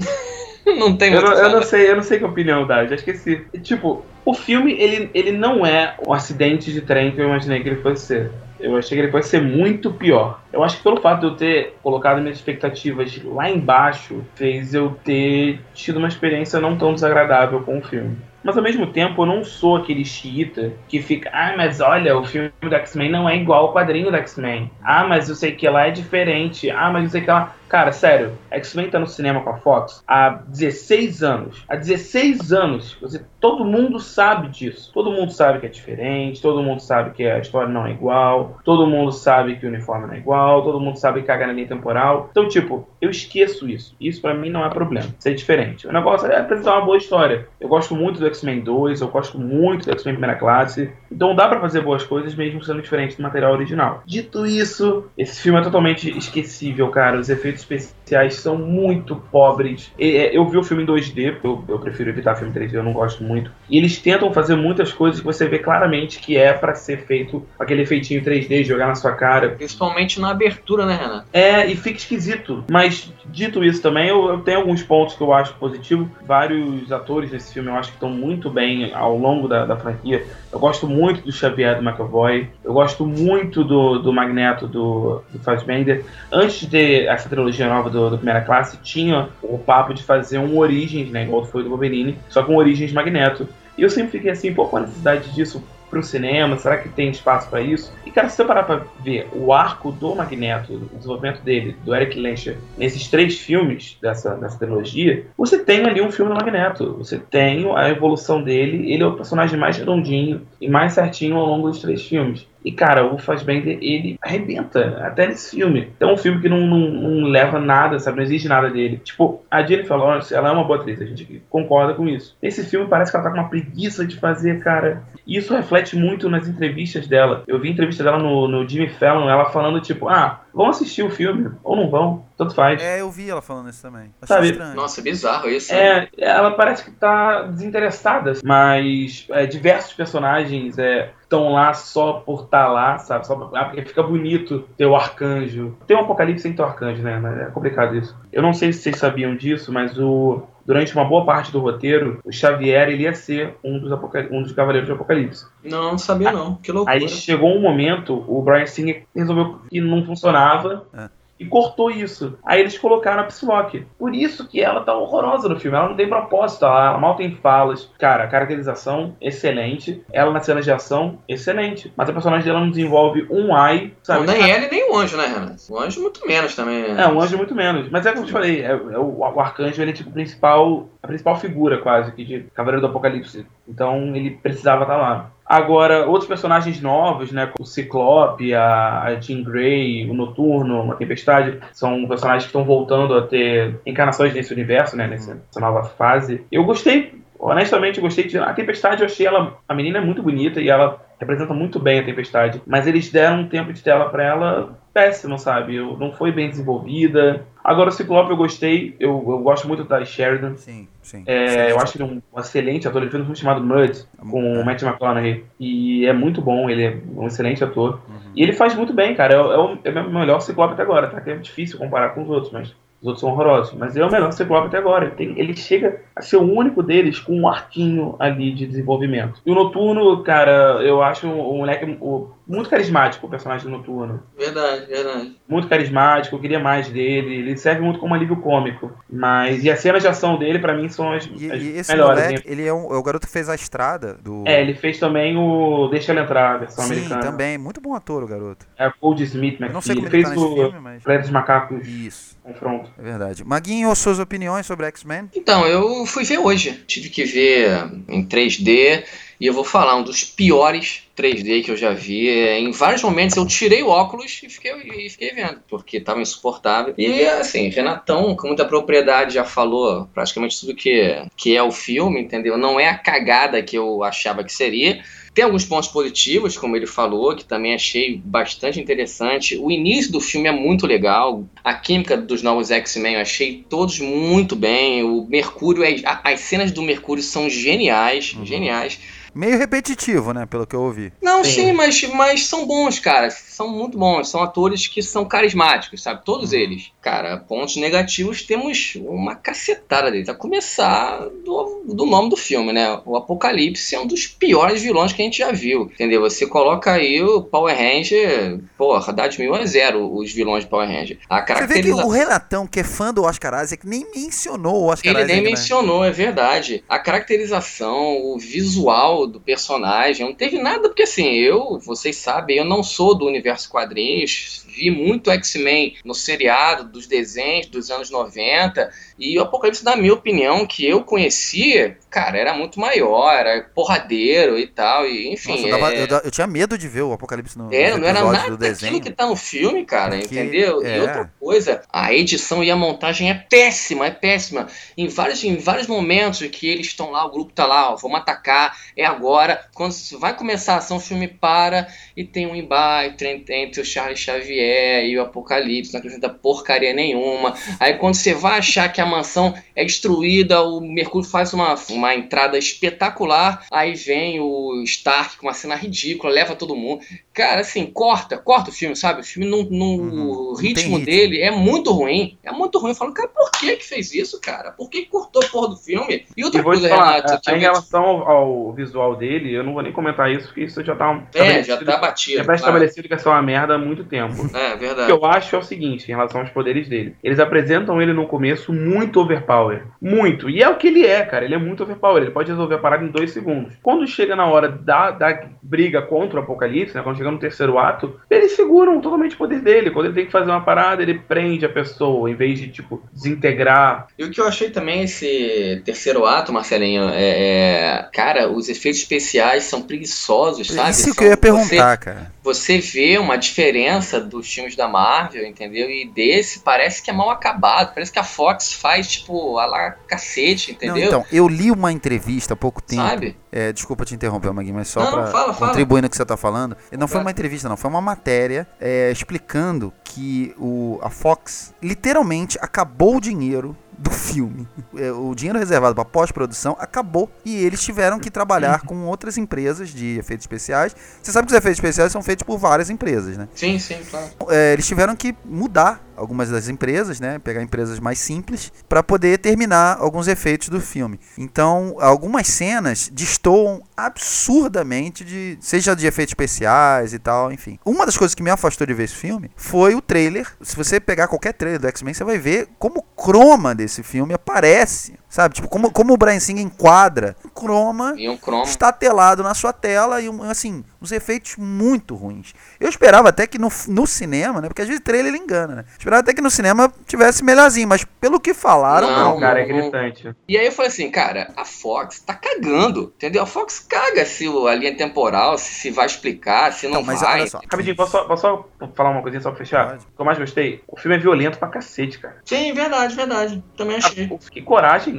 Não tem eu não sei que opinião dar, já esqueci. Tipo, o filme, ele não é o acidente de trem que eu imaginei que ele fosse ser. Eu achei que ele pode ser muito pior. Eu acho que pelo fato de eu ter colocado minhas expectativas lá embaixo, fez eu ter tido uma experiência não tão desagradável com o filme. Mas ao mesmo tempo eu não sou aquele xiita que fica, mas olha, o filme do X-Men não é igual ao quadrinho do X-Men. Mas eu sei que lá é diferente. Mas eu sei que lá... Cara, sério, X-Men tá no cinema com a Fox há 16 anos. Há 16 anos, todo mundo sabe disso. Todo mundo sabe que é diferente, todo mundo sabe que a história não é igual, todo mundo sabe que o uniforme não é igual, todo mundo sabe que caga na linha temporal. Então, tipo, eu esqueço isso. Isso pra mim não é problema, ser diferente. O negócio é apresentar uma boa história. Eu gosto muito do X-Men 2, eu gosto muito do X-Men Primeira Classe. Então dá pra fazer boas coisas mesmo sendo diferente do material original. Dito isso, esse filme é totalmente esquecível, cara. Os efeitos especiais são muito pobres. Eu vi o filme em 2D, eu prefiro evitar filme 3D, eu não gosto muito. E eles tentam fazer muitas coisas que você vê claramente que é pra ser feito aquele efeitinho 3D, jogar na sua cara. Principalmente na abertura, né, Renan? E fica esquisito. Mas, dito isso também, eu tenho alguns pontos que eu acho positivo. Vários atores desse filme eu acho que estão muito bem ao longo da franquia. Eu gosto muito do Xavier, do McAvoy. Eu gosto muito do Magneto, do Fassbender. Antes de ter essa trilogia nova do Primeira Classe, tinha o papo de fazer um Origins, né, igual foi do Wolverine, só com Origins Magneto. E eu sempre fiquei assim, qual a necessidade disso pro cinema? Será que tem espaço pra isso? E, cara, se você parar pra ver o arco do Magneto, o desenvolvimento dele, do Eric Lenscher, nesses 3 filmes dessa trilogia, você tem ali um filme do Magneto. Você tem a evolução dele, ele é o personagem mais redondinho e mais certinho ao longo dos 3 filmes. E, cara, o Fassbender, ele arrebenta até nesse filme. Então é um filme que não leva nada, sabe? Não exige nada dele. Tipo, a Jennifer Lawrence, ela é uma boa atriz, a gente concorda com isso. Nesse filme parece que ela tá com uma preguiça de fazer, cara. E isso reflete muito nas entrevistas dela. Eu vi a entrevista dela no Jimmy Fallon, ela falando tipo, vão assistir o filme, ou não vão, tanto faz. Eu vi ela falando isso também. Sabe? Estranho. Nossa, bizarro isso. Ela parece que tá desinteressada, mas diversos personagens estão lá só por estar lá, sabe? Só porque fica bonito ter o Arcanjo. Tem um Apocalipse sem ter o Arcanjo, né? Mas é complicado isso. Eu não sei se vocês sabiam disso, mas durante uma boa parte do roteiro, o Xavier, ele ia ser um dos Cavaleiros do Apocalipse. Não sabia não, que loucura. Aí chegou um momento, o Bryan Singer resolveu que não funcionava e cortou isso. Aí eles colocaram a Psylocke. Por isso que ela tá horrorosa no filme. Ela não tem propósito, ela mal tem falas. Cara, a caracterização, excelente. Ela nas cenas de ação, excelente. Mas a personagem dela não desenvolve um ai, sabe? Não, nem ela e nem o anjo, né, Renan? O anjo muito menos também. O anjo muito menos. Mas como eu te falei, o Arcanjo, ele é tipo a principal figura quase que de Cavaleiro do Apocalipse. Então ele precisava estar lá. Agora, outros personagens novos, né, o Ciclope, a Jean Grey, o Noturno, a Tempestade, são personagens que estão voltando a ter encarnações nesse universo, né, nessa nova fase. Eu gostei, honestamente, a Tempestade, eu achei a menina muito bonita e ela representa muito bem a Tempestade, mas eles deram um tempo de tela pra ela péssimo, sabe? Não foi bem desenvolvida. Agora o Ciclope eu gostei, eu gosto muito da Sheridan. Sim. Eu acho ele um excelente ator. Ele fez um filme chamado Mud com o Matthew McConaughey e é muito bom, ele é um excelente ator. E ele faz muito bem, cara. É o melhor Ciclope até agora, tá? Que é difícil comparar com os outros, mas os outros são horrorosos. Mas ele é o melhor Ciclope até agora. Ele chega a ser o único deles com um arquinho ali de desenvolvimento. E o Noturno, cara, eu acho um moleque muito carismático, o personagem do Noturno. Verdade. Muito carismático, eu queria mais dele. Ele serve muito como alívio cômico. E as cenas de ação dele, pra mim, são as esse melhores. Moleque, ele é o garoto que fez A Estrada do... ele fez também o Deixa Ela Entrar, a versão americana. Sim, também. Muito bom ator, o garoto. É Cold Smith, Eu não sei ele como ele fez tá nesse filme, mas... Planeta dos Macacos. Isso. Confronto. É verdade. Maguinho, suas opiniões sobre X-Men? Então, eu fui ver hoje. Tive que ver em 3D e eu vou falar um dos piores 3D que eu já vi. Em vários momentos eu tirei o óculos e fiquei vendo, porque estava insuportável. E assim, Renatão, com muita propriedade, já falou praticamente tudo que é o filme, entendeu? Não é a cagada que eu achava que seria. Tem alguns pontos positivos, como ele falou, que também achei bastante interessante. O início do filme é muito legal. A química dos novos X-Men eu achei todos muito bem. O Mercúrio, as cenas do Mercúrio são geniais, geniais. Meio repetitivo, né, pelo que eu ouvi. Não, sim, mas são bons, cara. São muito bons. São atores que são carismáticos, sabe? Todos eles. Cara, pontos negativos temos uma cacetada deles. A começar do nome do filme, né? O Apocalipse é um dos piores vilões que a gente já viu, entendeu? Você coloca aí o Power Ranger, porra, dá de 1000 a 0 os vilões de Power Ranger. Você vê que o Renatão, que é fã do Oscar Isaac, nem mencionou o Oscar Isaac. Ele nem mencionou, é verdade. A caracterização, o visual do personagem, não teve nada, porque assim, vocês sabem, eu não sou do universo quadrinhos, vi muito X-Men no seriado, dos desenhos dos anos 90, e o Apocalipse, na minha opinião, que eu conhecia, cara, era muito maior, era porradeiro e tal, e enfim. Nossa, eu tinha medo de ver o Apocalipse no não era nada do desenho. Daquilo que tá no filme, cara, entendeu? E outra coisa, a edição e a montagem é péssima. Em vários momentos que eles estão lá, o grupo tá lá, ó, vamos atacar, é agora. Quando vai começar a ação, o filme para e tem um embate entre o Charles Xavier e o Apocalipse, não acrescenta porcaria nenhuma. Aí quando você vai achar que a mansão é destruída, o Mercúrio faz uma entrada espetacular, aí vem o Stark com uma cena ridícula, leva todo mundo. Cara, assim, corta o filme, sabe? O filme o ritmo dele é muito ruim. Eu falo, cara, por que fez isso, cara? Por que cortou a porra do filme? E outra coisa, Renato... Em relação ao visual dele, eu não vou nem comentar isso, porque isso já tá... já tá batido. Já tá estabelecido que essa é uma merda há muito tempo. É, verdade. O que eu acho é o seguinte, em relação aos poderes dele. Eles apresentam ele no começo muito overpower. Muito. E é o que ele é, cara. Ele é muito overpower. Ele pode resolver a parada em 2 segundos. Quando chega na hora da briga contra o Apocalipse, né, quando chega no terceiro ato, eles seguram totalmente o poder dele. Quando ele tem que fazer uma parada, ele prende a pessoa, em vez de, tipo, desintegrar. E o que eu achei também, esse terceiro ato, Marcelinho, cara, os efeitos especiais são preguiçosos, sabe? Isso que eu ia perguntar, cara. Você vê uma diferença dos filmes da Marvel, entendeu? E desse parece que é mal acabado. Parece que a Fox faz, tipo, a lá cacete, entendeu? Não, então, eu li uma entrevista há pouco tempo. Sabe? Desculpa te interromper, Magui, mas só fala. contribuir no que você tá falando. Não foi uma entrevista, não. Foi uma matéria explicando que a Fox literalmente acabou o dinheiro do filme. O dinheiro reservado para pós-produção acabou e eles tiveram que trabalhar com outras empresas de efeitos especiais. Você sabe que os efeitos especiais são feitos por várias empresas, né? Sim, claro. Eles tiveram que mudar algumas das empresas, né? Pegar empresas mais simples para poder terminar alguns efeitos do filme. Então, algumas cenas destoam absurdamente seja de efeitos especiais e tal, enfim. Uma das coisas que me afastou de ver esse filme foi o trailer. Se você pegar qualquer trailer do X-Men, você vai ver como o croma desse filme aparece, sabe? Tipo, como o Bryan Singer enquadra um croma estatelado na sua tela e, assim, uns efeitos muito ruins. Eu esperava até que no cinema, né? Porque às vezes o trailer ele engana, né? Esperava até que no cinema tivesse melhorzinho, mas pelo que falaram, não. Cara, é gritante. E aí eu falei assim, cara, a Fox tá cagando, entendeu? A Fox caga se a linha temporal, se vai explicar, se não mas vai. Olha só. Rapidinho, posso só falar uma coisinha só pra fechar? O que eu mais gostei? O filme é violento pra cacete, cara. Sim, verdade. Também achei. Que coragem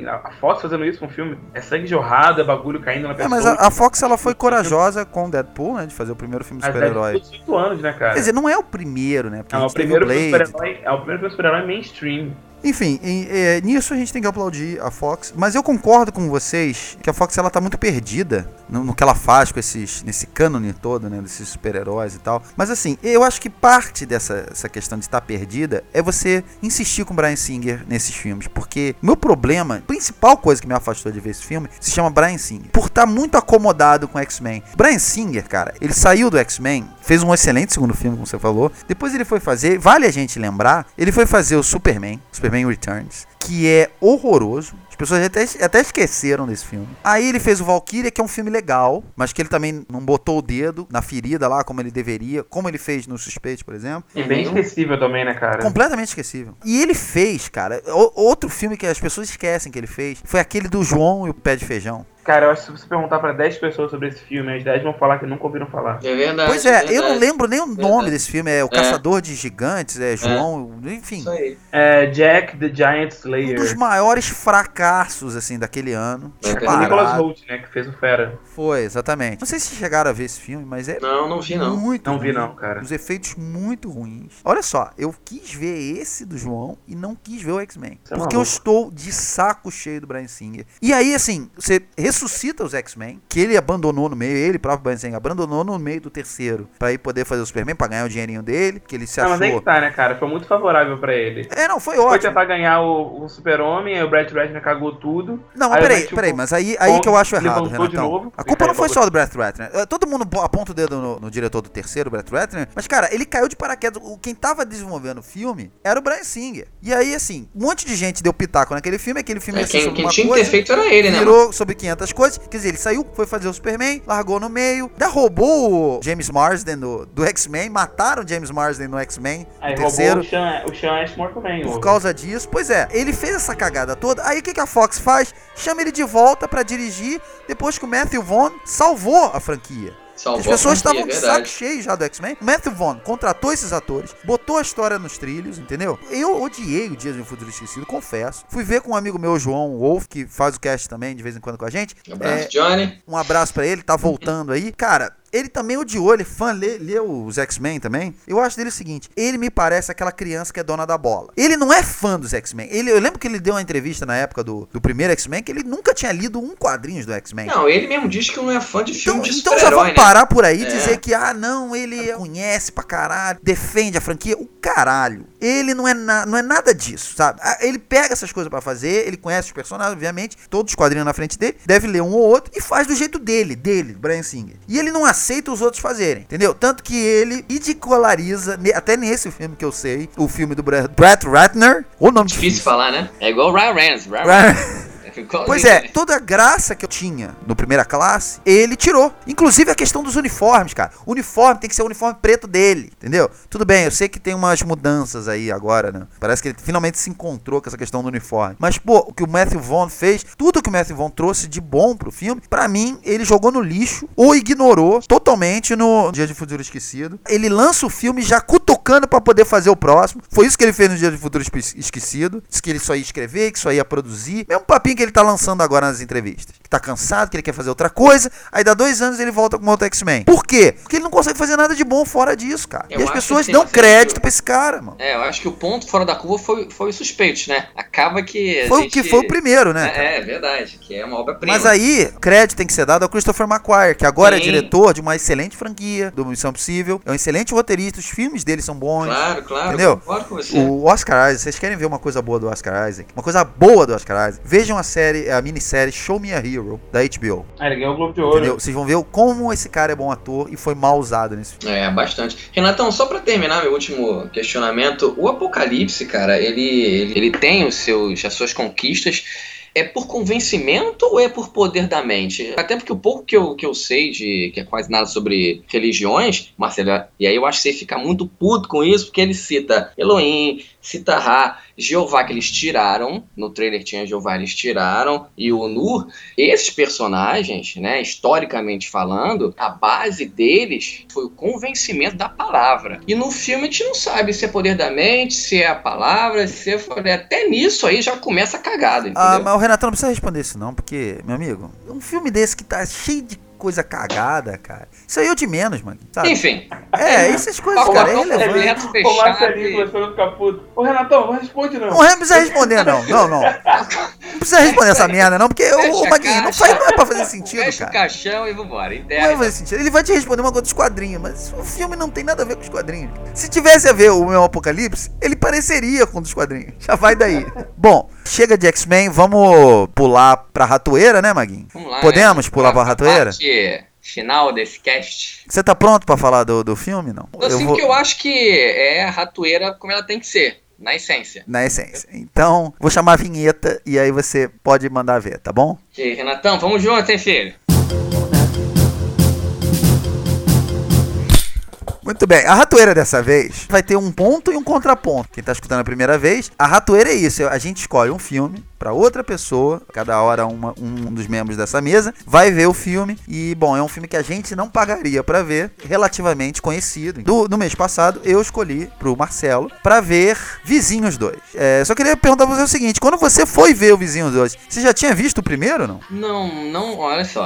assim, a Fox fazendo isso com o filme, é sangue jorrado, é bagulho caindo na pessoa. Mas a Fox, ela foi corajosa com Deadpool, né, de fazer o primeiro filme de super-herói. Deadpool 5 anos, né, cara? Quer dizer, não é o primeiro, né, porque Não, a é o gente teve primeiro o filme Blade. super-herói, é o primeiro filme super-herói mainstream. Enfim, nisso a gente tem que aplaudir a Fox, mas eu concordo com vocês que a Fox, ela tá muito perdida no que ela faz com nesse cânone todo, né, desses super-heróis e tal. Mas assim, eu acho que parte essa questão de estar perdida é você insistir com o Bryan Singer nesses filmes, porque meu problema, a principal coisa que me afastou de ver esse filme, se chama Bryan Singer, por estar muito acomodado com X-Men. Bryan Singer, cara, ele saiu do X-Men, fez um excelente segundo filme, como você falou, depois ele foi fazer, vale a gente lembrar, ele foi fazer o Superman Returns, que é horroroso. As pessoas até esqueceram desse filme. Aí ele fez o Valkyria, que é um filme legal, mas que ele também não botou o dedo na ferida lá, como ele deveria, como ele fez no Suspeito, por exemplo. É bem esquecível também, né, cara? Completamente esquecível. E ele fez, cara, outro filme que as pessoas esquecem que ele fez, foi aquele do João e o Pé de Feijão. Cara, eu acho que se você perguntar pra 10 pessoas sobre esse filme, as 10 vão falar que nunca ouviram falar. É verdade. Pois é, verdade. eu não lembro nem o nome desse filme, é o Caçador de Gigantes, João, enfim. Isso aí. É Jack the Giant Slayer. Um dos maiores fracassos, assim, daquele ano. É O Nicholas Hoult, né, que fez o Fera. Foi, exatamente. Não sei se chegaram a ver esse filme, mas é Não vi não. muito Não ruim. vi não, cara. Os efeitos muito ruins. Olha só, eu quis ver esse do João e não quis ver o X-Men. Você é Porque eu maluco. estou de saco cheio do Bryan Singer. E aí, assim, você ressuscita os X-Men, que ele abandonou no meio, ele próprio Bryan Singer abandonou no meio do terceiro, pra ir poder fazer o Superman, pra ganhar o dinheirinho dele, que ele se Não, achou... mas aí que tá, né, cara? Foi muito favorável pra ele. Não, foi Foi ótimo. tentar ganhar o Super-Homem, aí o Brett Ratner cagou tudo. Não, mas peraí, mas aí que eu acho errado, levantou de Renatão. novo, A culpa e não foi caiu só do Brett Ratner. Todo mundo aponta o dedo no diretor do terceiro, Brett Ratner, mas, cara, ele caiu de paraquedas. Quem tava desenvolvendo o filme era o Bryan Singer. E aí, assim, um monte de gente deu pitaco naquele filme ia ser sobre Quem uma tinha que coisa, ter feito era ele, né? virou sobre 500 coisas. Quer dizer, ele saiu, foi fazer o Superman, largou no meio, roubou o James Marsden do X-Men, mataram o James Marsden no X-Men, Aí o terceiro. roubou o Sean Ashmore também. Por causa disso, pois é, ele fez essa cagada toda. Aí o que a Fox faz? Chama ele de volta pra dirigir, depois que o Matthew Vaughn salvou a franquia. As pessoas estavam de saco cheio já do X-Men. Matthew Vaughn contratou esses atores, botou a história nos trilhos, entendeu? Eu odiei o Dias de um Futuro Esquecido, confesso. Fui ver com um amigo meu, João Wolf, que faz o cast também de vez em quando com a gente. Um abraço, Johnny. Um abraço pra ele, tá voltando aí. Cara, ele também odiou, ele é fã, leu os X-Men também. Eu acho dele o seguinte, ele me parece aquela criança que é dona da bola. Ele não é fã dos X-Men. Eu lembro que ele deu uma entrevista na época do primeiro X-Men, que ele nunca tinha lido um quadrinho do X-Men. Não, ele mesmo diz que não é fã de filme de então já super-herói, vamos parar por aí e É. dizer que, não, ele conhece pra caralho, defende a franquia. O caralho. Ele não é nada disso, sabe? Ele pega essas coisas pra fazer, ele conhece os personagens, obviamente, todos os quadrinhos na frente dele, deve ler um ou outro, e faz do jeito dele, Bryan Singer. E ele não aceita os outros fazerem, entendeu? Tanto que ele ridiculariza, até nesse filme que eu sei, o filme do Brett Ratner, o nome Difícil falar, né? É igual o Ryan Reynolds. Pois é, toda a graça que eu tinha no Primeira Classe, ele tirou. Inclusive a questão dos uniformes, cara. O uniforme tem que ser o uniforme preto dele, entendeu? Tudo bem, eu sei que tem umas mudanças aí agora, né? Parece que ele finalmente se encontrou com essa questão do uniforme. Mas, pô, o que o Matthew Vaughn fez, tudo que o Matthew Vaughn trouxe de bom pro filme, pra mim, ele jogou no lixo ou ignorou totalmente no Dia de Futuro Esquecido. Ele lança o filme já cutucando pra poder fazer o próximo. Foi isso que ele fez no Dia de Futuro Esquecido. Disse que ele só ia escrever, que só ia produzir. Mesmo papinho que ele tá lançando agora nas entrevistas. Que tá cansado, que ele quer fazer outra coisa. Aí dá 2 anos ele volta com o outro X-Men. Por quê? Porque ele não consegue fazer nada de bom fora disso, cara. E as pessoas dão crédito pra esse cara, mano. Eu acho que o ponto fora da curva foi os Suspeitos, né? Acaba que foi o que foi o primeiro, né? É verdade, que é uma obra-prima. Mas aí, crédito tem que ser dado ao Christopher McQuarrie, que agora é diretor de uma excelente franquia do Missão Impossível. É um excelente roteirista, os filmes dele são bons. Claro. Entendeu? Concordo com você. O Oscar Isaac, vocês querem ver uma coisa boa do Oscar Isaac? Uma coisa boa do Oscar Isaac? Vejam a minissérie Show Me a Hero, da HBO. Ele ganhou o Globo de Ouro. Entendeu? Vocês vão ver como esse cara é bom ator e foi mal usado nesse filme. Bastante. Renatão, só pra terminar meu último questionamento, o Apocalipse, cara, ele tem as suas conquistas. É por convencimento ou é por poder da mente? Até porque o pouco que eu sei que é quase nada sobre religiões, Marcelo, e aí eu acho que você fica muito puto com isso, porque ele cita Elohim, Sitaha, Jeová, que eles tiraram, no trailer tinha Jeová, eles tiraram, e o Nur, esses personagens, né, historicamente falando, a base deles foi o convencimento da palavra. E no filme a gente não sabe se é poder da mente, se é a palavra, se é... Até nisso aí já começa a cagada, entendeu? Mas o Renato não precisa responder isso não, porque, meu amigo, um filme desse que tá cheio de coisa cagada, cara. Isso aí é o de menos, mano. Sabe? Enfim. Essas coisas, cara, é irrelevante. O Marcelinho começando a ficar puto. Ô, Renatão, não responde não. Não precisa responder, não. Não precisa responder essa merda, não, porque o Maguinho não é pra fazer sentido, fecha cara. O caixão e vambora. Não vai fazer sentido. Ele vai te responder uma coisa dos quadrinhos, mas o filme não tem nada a ver com os quadrinhos. Se tivesse a ver o meu Apocalipse, ele pareceria com o dos quadrinhos. Já vai daí. Bom, chega de X-Men, vamos pular pra ratoeira, né, Maguinho? Vamos lá, podemos pular pra ratoeira? Final desse cast. Você tá pronto pra falar do filme, não? Que eu acho que é a ratoeira como ela tem que ser, na essência. Na essência. Então, vou chamar a vinheta e aí você pode mandar ver, tá bom? Ok, Renatão, vamos juntos, hein, filho? Muito bem, a ratoeira dessa vez vai ter um ponto e um contraponto. Quem tá escutando a primeira vez, a ratoeira é isso, a gente escolhe um filme para outra pessoa, cada hora um dos membros dessa mesa vai ver o filme e, bom, é um filme que a gente não pagaria para ver, relativamente conhecido. No mês passado, eu escolhi pro Marcelo para ver Vizinhos 2. Só queria perguntar pra você o seguinte, quando você foi ver o Vizinhos 2, você já tinha visto o primeiro ou não? Não, olha só,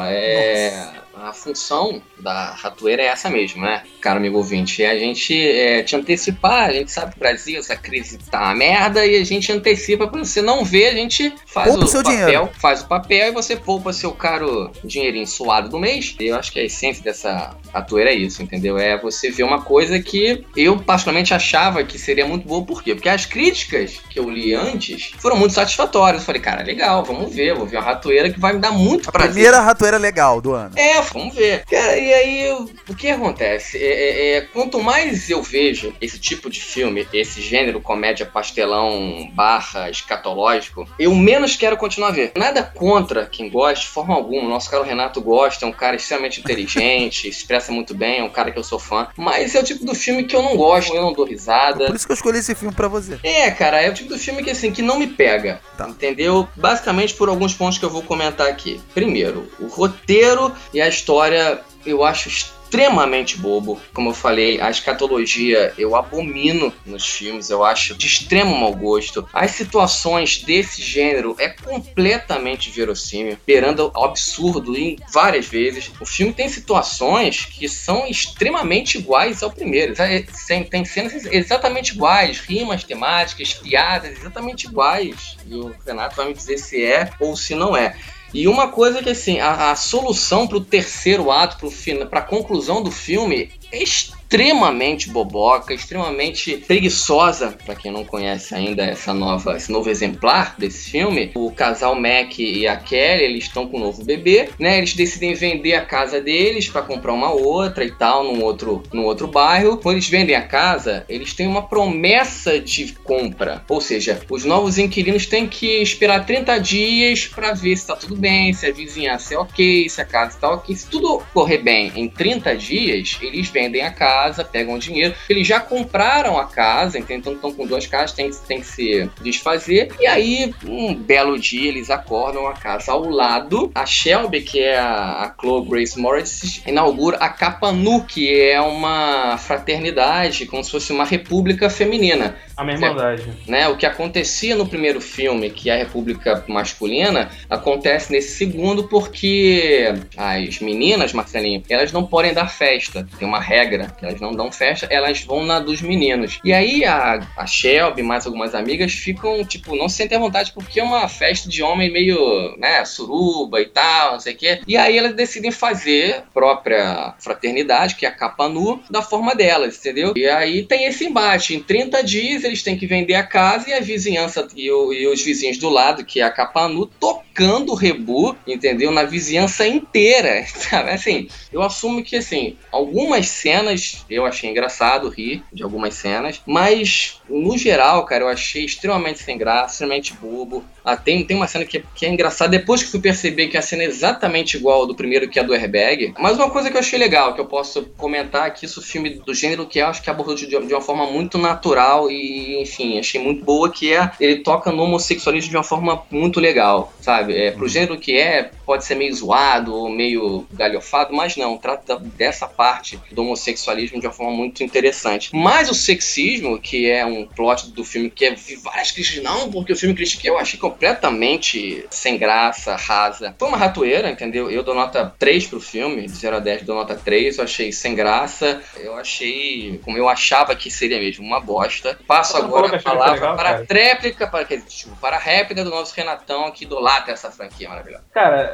a função da ratoeira é essa mesmo, né, caro amigo ouvinte? É a gente te antecipar. A gente sabe que o Brasil, essa crise tá uma merda, e a gente antecipa pra você não ver, a gente faz poupa o seu papel, dinheiro. Faz o papel e você poupa seu caro dinheirinho suado do mês. Eu acho que a essência dessa ratoeira é isso, entendeu? É você ver uma coisa que eu particularmente achava que seria muito boa. Por quê? Porque as críticas que eu li antes foram muito satisfatórias. Eu falei, cara, legal, vou ver uma ratoeira que vai me dar muito prazer. A primeira ratoeira legal do ano. Vamos ver. Cara, e aí, o que acontece? Quanto mais eu vejo esse tipo de filme, esse gênero comédia pastelão / escatológico, eu menos quero continuar a ver. Nada contra quem gosta, de forma alguma. O nosso cara Renato gosta, é um cara extremamente inteligente, expressa muito bem, é um cara que eu sou fã. Mas é o tipo do filme que eu não gosto, eu não dou risada. Por isso que eu escolhi esse filme pra você. Cara, é o tipo do filme que, assim, que não me pega. Tá. Entendeu? Basicamente por alguns pontos que eu vou comentar aqui. Primeiro, o roteiro e a história eu acho extremamente bobo. Como eu falei, a escatologia eu abomino nos filmes, eu acho de extremo mau gosto. As situações desse gênero é completamente verossímil, beirando ao absurdo em várias vezes. O filme tem situações que são extremamente iguais ao primeiro. Tem cenas exatamente iguais, rimas temáticas, piadas exatamente iguais. E o Renato vai me dizer se é ou se não é. E uma coisa que, assim, a solução pro terceiro ato, pra conclusão do filme, é extremamente boboca, extremamente preguiçosa. Pra quem não conhece ainda esse novo exemplar desse filme, o casal Mac e a Kelly, eles estão com um novo bebê, né? Eles decidem vender a casa deles pra comprar uma outra e tal, num outro bairro. Quando eles vendem a casa, eles têm uma promessa de compra. Ou seja, os novos inquilinos têm que esperar 30 dias pra ver se tá tudo bem, se a vizinhança é ok, se a casa tá ok. Se tudo correr bem em 30 dias, eles vendem a casa, pegam o dinheiro. Eles já compraram a casa, então estão com 2 casas, tem que se desfazer. E aí, um belo dia, eles acordam a casa ao lado. A Shelby, que é a Chloe Grace Moretz, inaugura a Kappa Nu, que é uma fraternidade, como se fosse uma república feminina. A mesma idade. Né? O que acontecia no primeiro filme, que é a república masculina, acontece nesse segundo porque as meninas, Marcelinho, elas não podem dar festa. Tem uma regra que elas não dão festa, elas vão na dos meninos. E aí a Shelby, mais algumas amigas, ficam, tipo, não se sentem à vontade porque é uma festa de homem meio, né, suruba e tal, não sei o quê. E aí elas decidem fazer a própria fraternidade, que é a Kappa Nu, da forma delas, entendeu? E aí tem esse embate. Em 30 dias eles têm que vender a casa e a vizinhança e os vizinhos do lado, que é a Kappa Nu, tocando o rebu, entendeu? Na vizinhança inteira, sabe? Assim, eu assumo que, assim, algumas cenas mas eu achei engraçado rir de algumas cenas. Mas, no geral, cara, eu achei extremamente sem graça, extremamente bobo. Tem uma cena que é engraçada, depois que fui perceber que a cena é exatamente igual ao do primeiro, que é a do airbag. Mas uma coisa que eu achei legal, que eu posso comentar, que isso, filme do gênero que eu acho que abordou de uma forma muito natural e, enfim, achei muito boa, que é, ele toca no homossexualismo de uma forma muito legal, sabe? Pro gênero que pode ser meio zoado ou meio galhofado, mas não, trata dessa parte do homossexualismo de uma forma muito interessante. Mas o sexismo, que é um plot do filme que várias críticas, não, porque o filme critica, eu achei completamente sem graça, rasa. Foi uma ratoeira, entendeu? Eu dou nota 3 pro filme, de 0 a 10 dou nota 3, eu achei sem graça, eu achei, como eu achava que seria mesmo, uma bosta. Passo agora a palavra legal, para a tréplica, para a réplica do nosso Renatão, que idolatra essa franquia maravilhosa. Cara,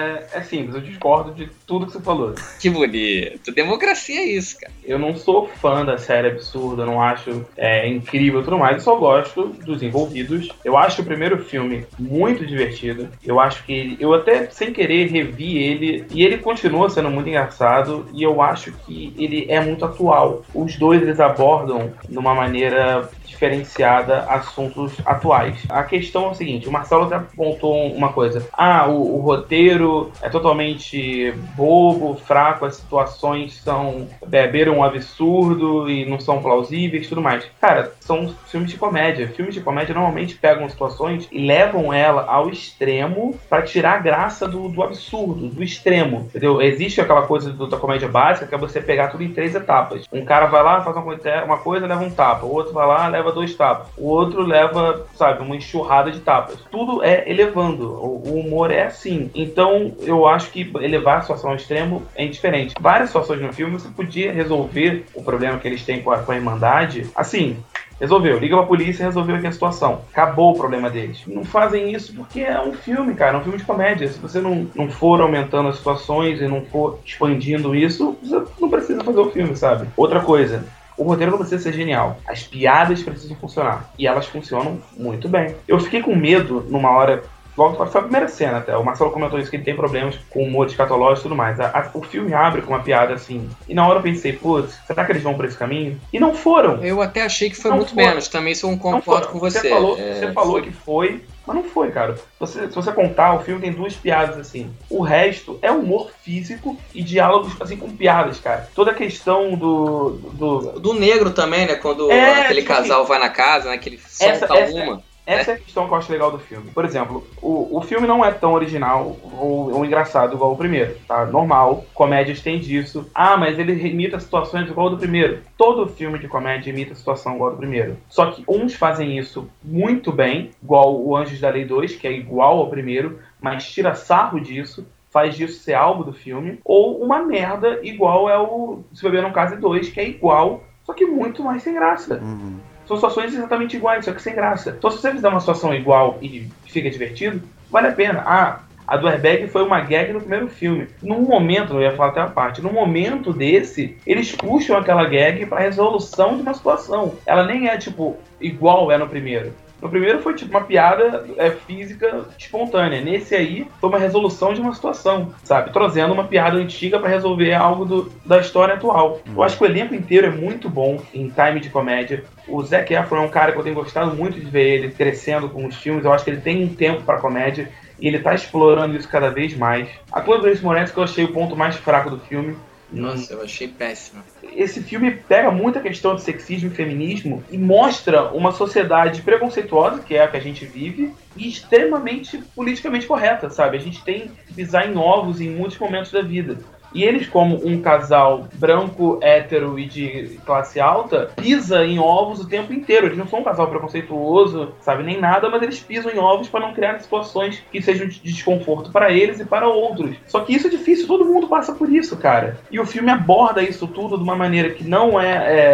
é simples, eu discordo de tudo que você falou. Que bonito, democracia é isso, cara. Eu não sou fã da série absurda, eu não acho incrível e tudo mais, eu só gosto dos envolvidos. Eu acho o primeiro filme muito divertido, eu acho que eu até sem querer revi ele, e ele continua sendo muito engraçado, e eu acho que ele é muito atual. Os dois, eles abordam de uma maneira diferenciada assuntos atuais. A questão é o seguinte, o Marcelo até apontou uma coisa. O roteiro é totalmente bobo, fraco, as situações beiram um absurdo e não são plausíveis e tudo mais. Cara, são filmes de comédia. Filmes de comédia normalmente pegam situações e levam ela ao extremo para tirar a graça do absurdo, do extremo, entendeu? Existe aquela coisa da comédia básica que é você pegar tudo em 3 etapas. Um cara vai lá, faz uma coisa, leva um tapa. O outro vai lá, leva 2 tapas. O outro leva, uma enxurrada de tapas. Tudo é elevando. O humor é assim. Então, eu acho que elevar a situação ao extremo é indiferente. Várias situações no filme você podia resolver o problema que eles têm com a Irmandade. Assim, resolveu. Liga pra polícia e resolveu aqui a situação. Acabou o problema deles. Não fazem isso porque é um filme, cara. É um filme de comédia. Se você não for aumentando as situações e não for expandindo isso, você não precisa fazer o filme, sabe? Outra coisa. O roteiro não precisa ser genial. As piadas precisam funcionar. E elas funcionam muito bem. Eu fiquei com medo numa hora... Logo, foi a primeira cena até. O Marcelo comentou isso, que ele tem problemas com humor escatológico e tudo mais. O filme abre com uma piada assim. E na hora eu pensei, putz, será que eles vão por esse caminho? E não foram. Eu até achei que foi muito menos. Também sou concordo com você. Você falou que foi, mas não foi, cara. Se você contar, o filme tem 2 piadas assim. O resto é humor físico e diálogos assim com piadas, cara. Toda a questão do negro também, né? Quando aquele casal vai na casa, né? Que ele solta uma. Essa é a questão que eu acho legal do filme. Por exemplo, o filme não é tão original ou engraçado igual o primeiro, tá? Normal, comédias têm disso. Mas ele imita situações igual ao do primeiro. Todo filme de comédia imita situação igual ao do primeiro. Só que uns fazem isso muito bem, igual o Anjos da Lei 2, que é igual ao primeiro, mas tira sarro disso, faz disso ser algo do filme. Ou uma merda igual é o Se Beber Não Case 2, que é igual, só que muito mais sem graça. São situações exatamente iguais, só que sem graça. Então, se você fizer uma situação igual e fica divertido, vale a pena. A do airbag foi uma gag no primeiro filme. Num momento, eu ia falar até a parte, num momento desse, eles puxam aquela gag pra resolução de uma situação. Ela nem é, igual é no primeiro. No primeiro foi uma piada física espontânea. Nesse aí foi uma resolução de uma situação, sabe? Trazendo uma piada antiga pra resolver algo da história atual. Eu acho que o elenco inteiro é muito bom em time de comédia. O Zac Efron é um cara que eu tenho gostado muito de ver ele crescendo com os filmes. Eu acho que ele tem um tempo pra comédia e ele tá explorando isso cada vez mais. A Chloe Grace Moretz, que eu achei o ponto mais fraco do filme. Nossa, eu achei péssimo. Esse filme pega muita questão de sexismo e feminismo e mostra uma sociedade preconceituosa, que é a que a gente vive, e extremamente politicamente correta, sabe? A gente tem que pisar em ovos em muitos momentos da vida. E eles, como um casal branco, hétero e de classe alta, pisa em ovos o tempo inteiro. Eles não são um casal preconceituoso, sabe, nem nada, mas eles pisam em ovos para não criar situações que sejam de desconforto para eles e para outros. Só que isso é difícil, todo mundo passa por isso, cara. E o filme aborda isso tudo de uma maneira que não é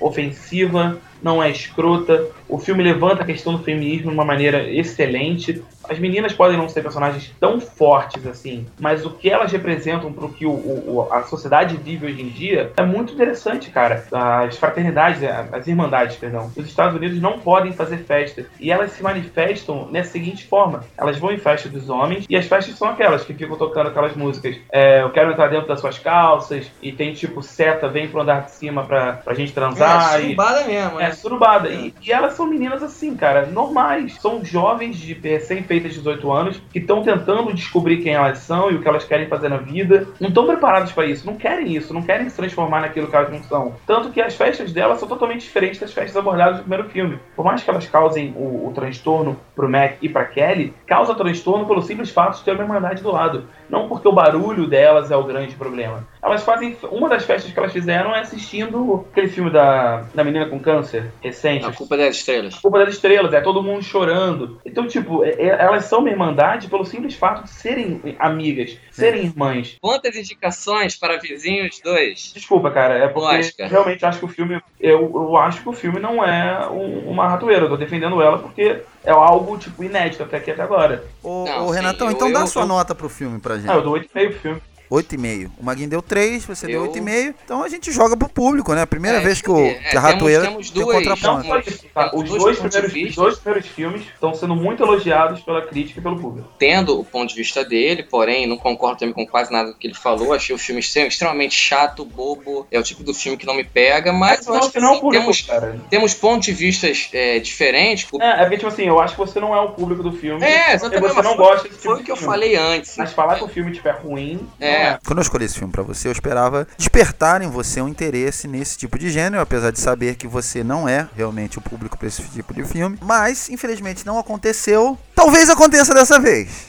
ofensiva, não é escrota. O filme levanta a questão do feminismo de uma maneira excelente. As meninas podem não ser personagens tão fortes assim, mas o que elas representam pro que a sociedade vive hoje em dia é muito interessante, cara. As fraternidades, as irmandades, perdão. Os Estados Unidos não podem fazer festa. E elas se manifestam nessa seguinte forma. Elas vão em festas dos homens, e as festas são aquelas que ficam tocando aquelas músicas. Eu quero entrar dentro das suas calças, e tem tipo seta, vem pro andar de cima pra gente transar. Surubada mesmo, né? Surubada. E elas são meninas assim, cara, normais. São jovens de recém-feitas 18 anos que estão tentando descobrir quem elas são e o que elas querem fazer na vida. Não estão preparados para isso, não querem isso, não querem se transformar naquilo que elas não são. Tanto que as festas delas são totalmente diferentes das festas abordadas no primeiro filme. Por mais que elas causem o transtorno pro Mac e pra Kelly, causa transtorno pelo simples fato de ter uma irmandade do lado. Não porque o barulho delas é o grande problema. Elas fazem... Uma das festas que elas fizeram é assistindo aquele filme da menina com câncer recente. A Culpa das Estrelas. A Culpa das Estrelas, todo mundo chorando. Então, tipo, elas são uma irmandade pelo simples fato de serem amigas, serem irmãs. Quantas indicações para Vizinhos 2? Desculpa, cara, é porque realmente acho que o filme... Eu acho que o filme não é uma ratoeira. Eu tô defendendo ela porque é algo, tipo, inédito até agora. Ô Renatão, então dá sua nota pro filme pra gente. Eu dou 8,5 pro filme. 8,5. O Maguinho deu 3, você deu 8,5. Então a gente joga pro público, né? A primeira vez que a ratoeira temos duas, contraponto. Os dois primeiros filmes estão sendo muito elogiados pela crítica e pelo público. Tendo o ponto de vista dele, porém, não concordo também com quase nada do que ele falou. Achei o filme extremamente chato, bobo. É o tipo do filme que não me pega, mas eu acho que assim, temos pontos de vista diferentes. Porque, tipo assim, eu acho que você não é o público do filme. Exatamente. Você não gosta desse tipo Foi o que eu falei antes. Mas falar que o filme tipo, é ruim... Quando eu escolhi esse filme pra você, eu esperava despertar em você um interesse nesse tipo de gênero, apesar de saber que você não é realmente o público pra esse tipo de filme. Mas, infelizmente, não aconteceu. Talvez aconteça dessa vez.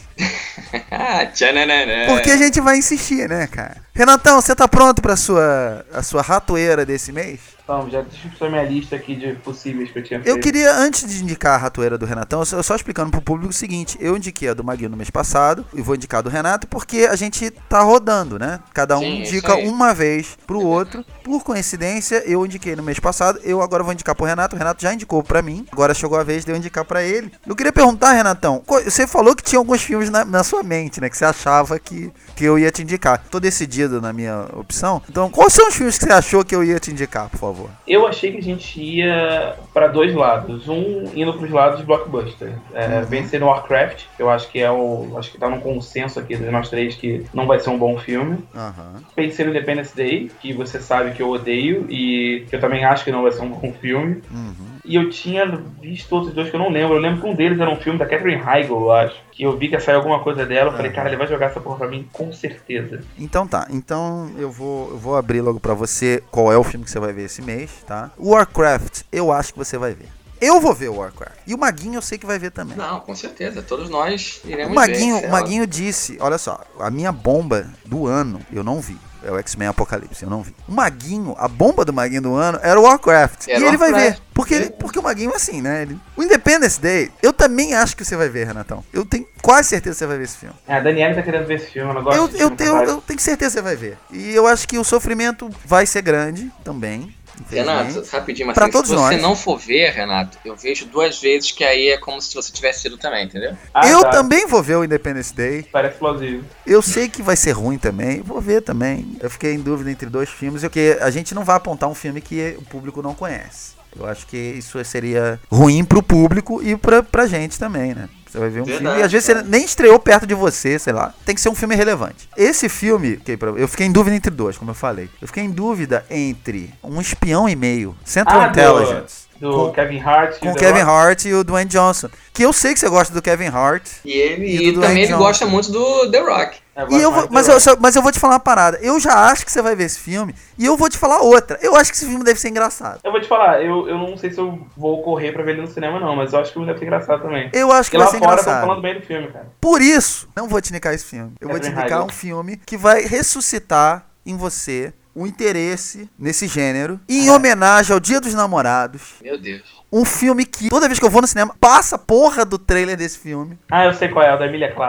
Porque a gente vai insistir, né, cara? Renatão, você tá pronto pra a sua ratoeira desse mês? Então, já deixa eu fazer minha lista aqui de possíveis que eu tinha feito. Eu queria, antes de indicar a ratoeira do Renatão, eu só explicando pro público o seguinte: eu indiquei a do Maguinho no mês passado e vou indicar a do Renato porque a gente tá rodando, né? Cada um indica uma vez pro outro. Por coincidência, eu indiquei no mês passado, eu agora vou indicar pro Renato. O Renato já indicou pra mim, agora chegou a vez de eu indicar pra ele. Eu queria perguntar, Renatão, você falou que tinha alguns filmes na sua mente, né? Que você achava que eu ia te indicar. Tô decidido na minha opção. Então, quais são os filmes que você achou que eu ia te indicar, por favor? Eu achei que a gente ia para dois lados. Um indo pros lados de blockbuster. Vencendo Warcraft, que eu acho que acho que tá num consenso aqui de nós três que não vai ser um bom filme. Pensei no Independence Day, que você sabe que eu odeio e que eu também acho que não vai ser um bom filme. E eu tinha visto outros dois que eu não lembro. Eu lembro que um deles era um filme da Katherine Heigl, eu acho. Que eu vi que ia sair alguma coisa dela. Eu falei, cara, ele vai jogar essa porra pra mim com certeza. Então tá. Então eu vou abrir logo pra você qual é o filme que você vai ver esse mês, tá? Warcraft, eu acho que você vai ver. Eu vou ver o Warcraft. E o Maguinho eu sei que vai ver também. Não, com certeza. Todos nós iremos ver. O Maguinho disse, olha só, a minha bomba do ano eu não vi. É o X-Men Apocalipse, eu não vi. O Maguinho, a bomba do Maguinho do ano era o Warcraft. E ele vai ver. Porque o Maguinho é assim, né? O Independence Day, eu também acho que você vai ver, Renatão. Eu tenho quase certeza que você vai ver esse filme. A Daniela tá querendo ver esse filme, ela gosta eu tenho certeza que você vai ver. E eu acho que o sofrimento vai ser grande também. Renato, rapidinho, mas se você não for ver, Renato, eu vejo 2 vezes que aí é como se você tivesse sido também, entendeu? Eu também vou ver o Independence Day. Parece explosivo. Eu sei que vai ser ruim também, vou ver também. Eu fiquei em dúvida entre 2 filmes, porque a gente não vai apontar um filme que o público não conhece. Eu acho que isso seria ruim pro público e pra gente também, né? Você vai ver um filme e às vezes ele nem estreou perto de você, sei lá. Tem que ser um filme relevante. Esse filme, eu fiquei em dúvida entre 2, como eu falei. Eu fiquei em dúvida entre Um Espião e Meio, Central Intelligence. Do Kevin Hart. Com o Kevin Hart e o Dwayne Johnson. Que eu sei que você gosta do Kevin Hart. E também ele gosta muito do The Rock. Mas eu vou te falar uma parada. Eu já acho que você vai ver esse filme e eu vou te falar outra. Eu acho que esse filme deve ser engraçado. Eu vou te falar, eu não sei se eu vou correr pra ver ele no cinema não, mas eu acho que o filme deve ser engraçado também. Eu acho que vai ser engraçado. Estão falando bem do filme, cara. Por isso, não vou te indicar esse filme. Eu vou te indicar um filme que vai ressuscitar em você o interesse nesse gênero, em homenagem ao Dia dos Namorados. Meu Deus. Um filme que, toda vez que eu vou no cinema, passa a porra do trailer desse filme. Eu sei qual é, o da Emilia Clarke.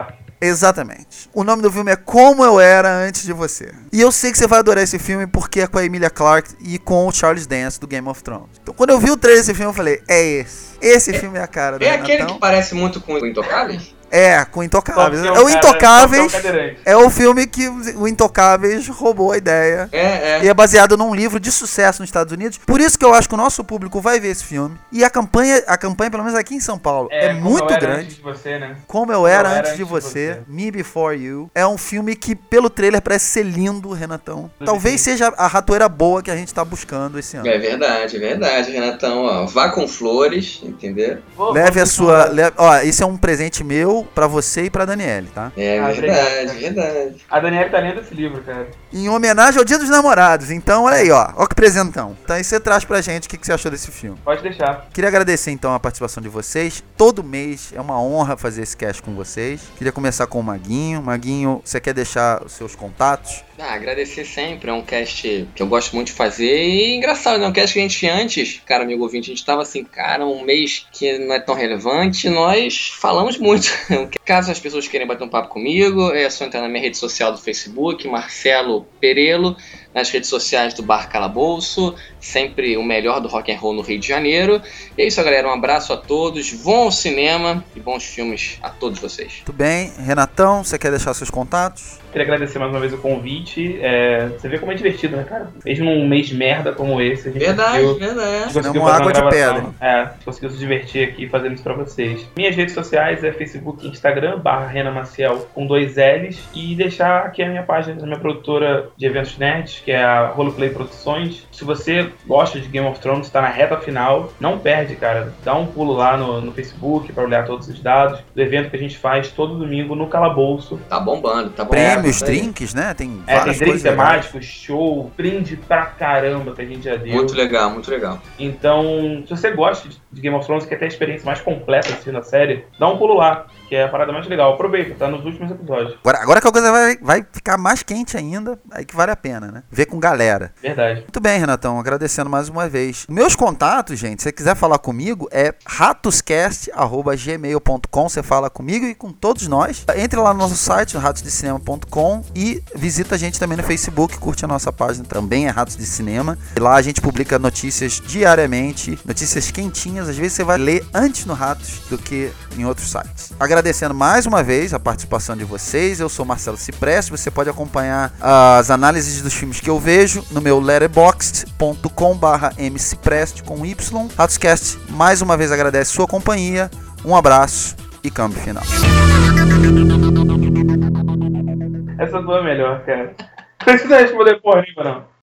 Exatamente. O nome do filme é Como Eu Era Antes de Você. E eu sei que você vai adorar esse filme porque é com a Emilia Clarke e com o Charles Dance do Game of Thrones. Então quando eu vi o trailer desse filme eu falei, é esse. Esse filme é a cara do É aquele que parece muito com o Intocáveis? É, com Intocáveis. O Intocáveis é o filme que o Intocáveis roubou a ideia. E é baseado num livro de sucesso nos Estados Unidos. Por isso que eu acho que o nosso público vai ver esse filme. E a campanha, pelo menos aqui em São Paulo, é muito grande. Antes de você, né? Como Eu Era Antes de Você, Me Before You. É um filme que, pelo trailer, parece ser lindo, Renatão. Talvez seja a ratoeira boa que a gente tá buscando esse ano. É verdade, Renatão. Ó, vá com flores, entendeu? Leve a sua... Ó, esse é um presente meu pra você e pra Daniele, tá? É verdade. A Daniele tá lendo esse livro, cara. Em homenagem ao Dia dos Namorados. Então, olha aí, ó que presentão. Então aí você traz pra gente o que você achou desse filme. Pode deixar. Queria agradecer então a participação de vocês. Todo mês é uma honra fazer esse cast com vocês. Queria começar com o Maguinho. Maguinho, você quer deixar os seus contatos? Agradecer sempre, é um cast que eu gosto muito de fazer e engraçado, né? Um cast que a gente antes, cara, amigo ouvinte, a gente tava assim, cara, um mês que não é tão relevante, nós falamos muito. Caso as pessoas queiram bater um papo comigo, é só entrar na minha rede social do Facebook, Marcelo Perello, nas redes sociais do Bar Calabouço, sempre o melhor do rock and roll no Rio de Janeiro. E é isso, galera, um abraço a todos, vão ao cinema e bons filmes a todos vocês. Tudo bem, Renatão, você quer deixar seus contatos? Queria agradecer mais uma vez o convite. Você vê como é divertido, né, cara? Mesmo num mês de merda como esse, a gente verdade. Uma água de pedra. A gente conseguiu se divertir aqui fazendo isso pra vocês. Minhas redes sociais é Facebook e Instagram, @RenaMaciel com 2 L's. E deixar aqui a minha página da minha produtora de eventos nerds, que é a Roleplay Produções. Se você gosta de Game of Thrones, tá na reta final, não perde, cara. Dá um pulo lá no Facebook pra olhar todos os dados do evento que a gente faz todo domingo no Calabouço. Tá bombando. Prêmios, drinks, né? Tem várias tem drinks coisas temáticos, show, brinde pra caramba que a gente já deu. Muito legal. Então, se você gosta de Game of Thrones e quer ter a experiência mais completa assistindo a série, dá um pulo lá, que é a parada mais legal. Aproveita, tá nos últimos episódios. Agora que a coisa vai ficar mais quente ainda, aí que vale a pena, né? Ver com galera. Verdade. Muito bem, Renatão, agradecendo mais uma vez. Meus contatos, gente, se você quiser falar comigo, é ratoscast@gmail.com. Você fala comigo e com todos nós. Entre lá no nosso site, ratosdecinema.com, e visita a gente também no Facebook, curte a nossa página, também é Ratos de Cinema. E lá a gente publica notícias diariamente, notícias quentinhas. Às vezes você vai ler antes no Ratos do que em outros sites. Agradecendo mais uma vez a participação de vocês. Eu sou Marcelo Cipreste. Você pode acompanhar as análises dos filmes que eu vejo no meu letterboxd.com/mcipreste com Y. Ratoscast mais uma vez agradece sua companhia. Um abraço e câmbio final. Essa tua é melhor, cara. Não precisa responder porra nenhuma, não.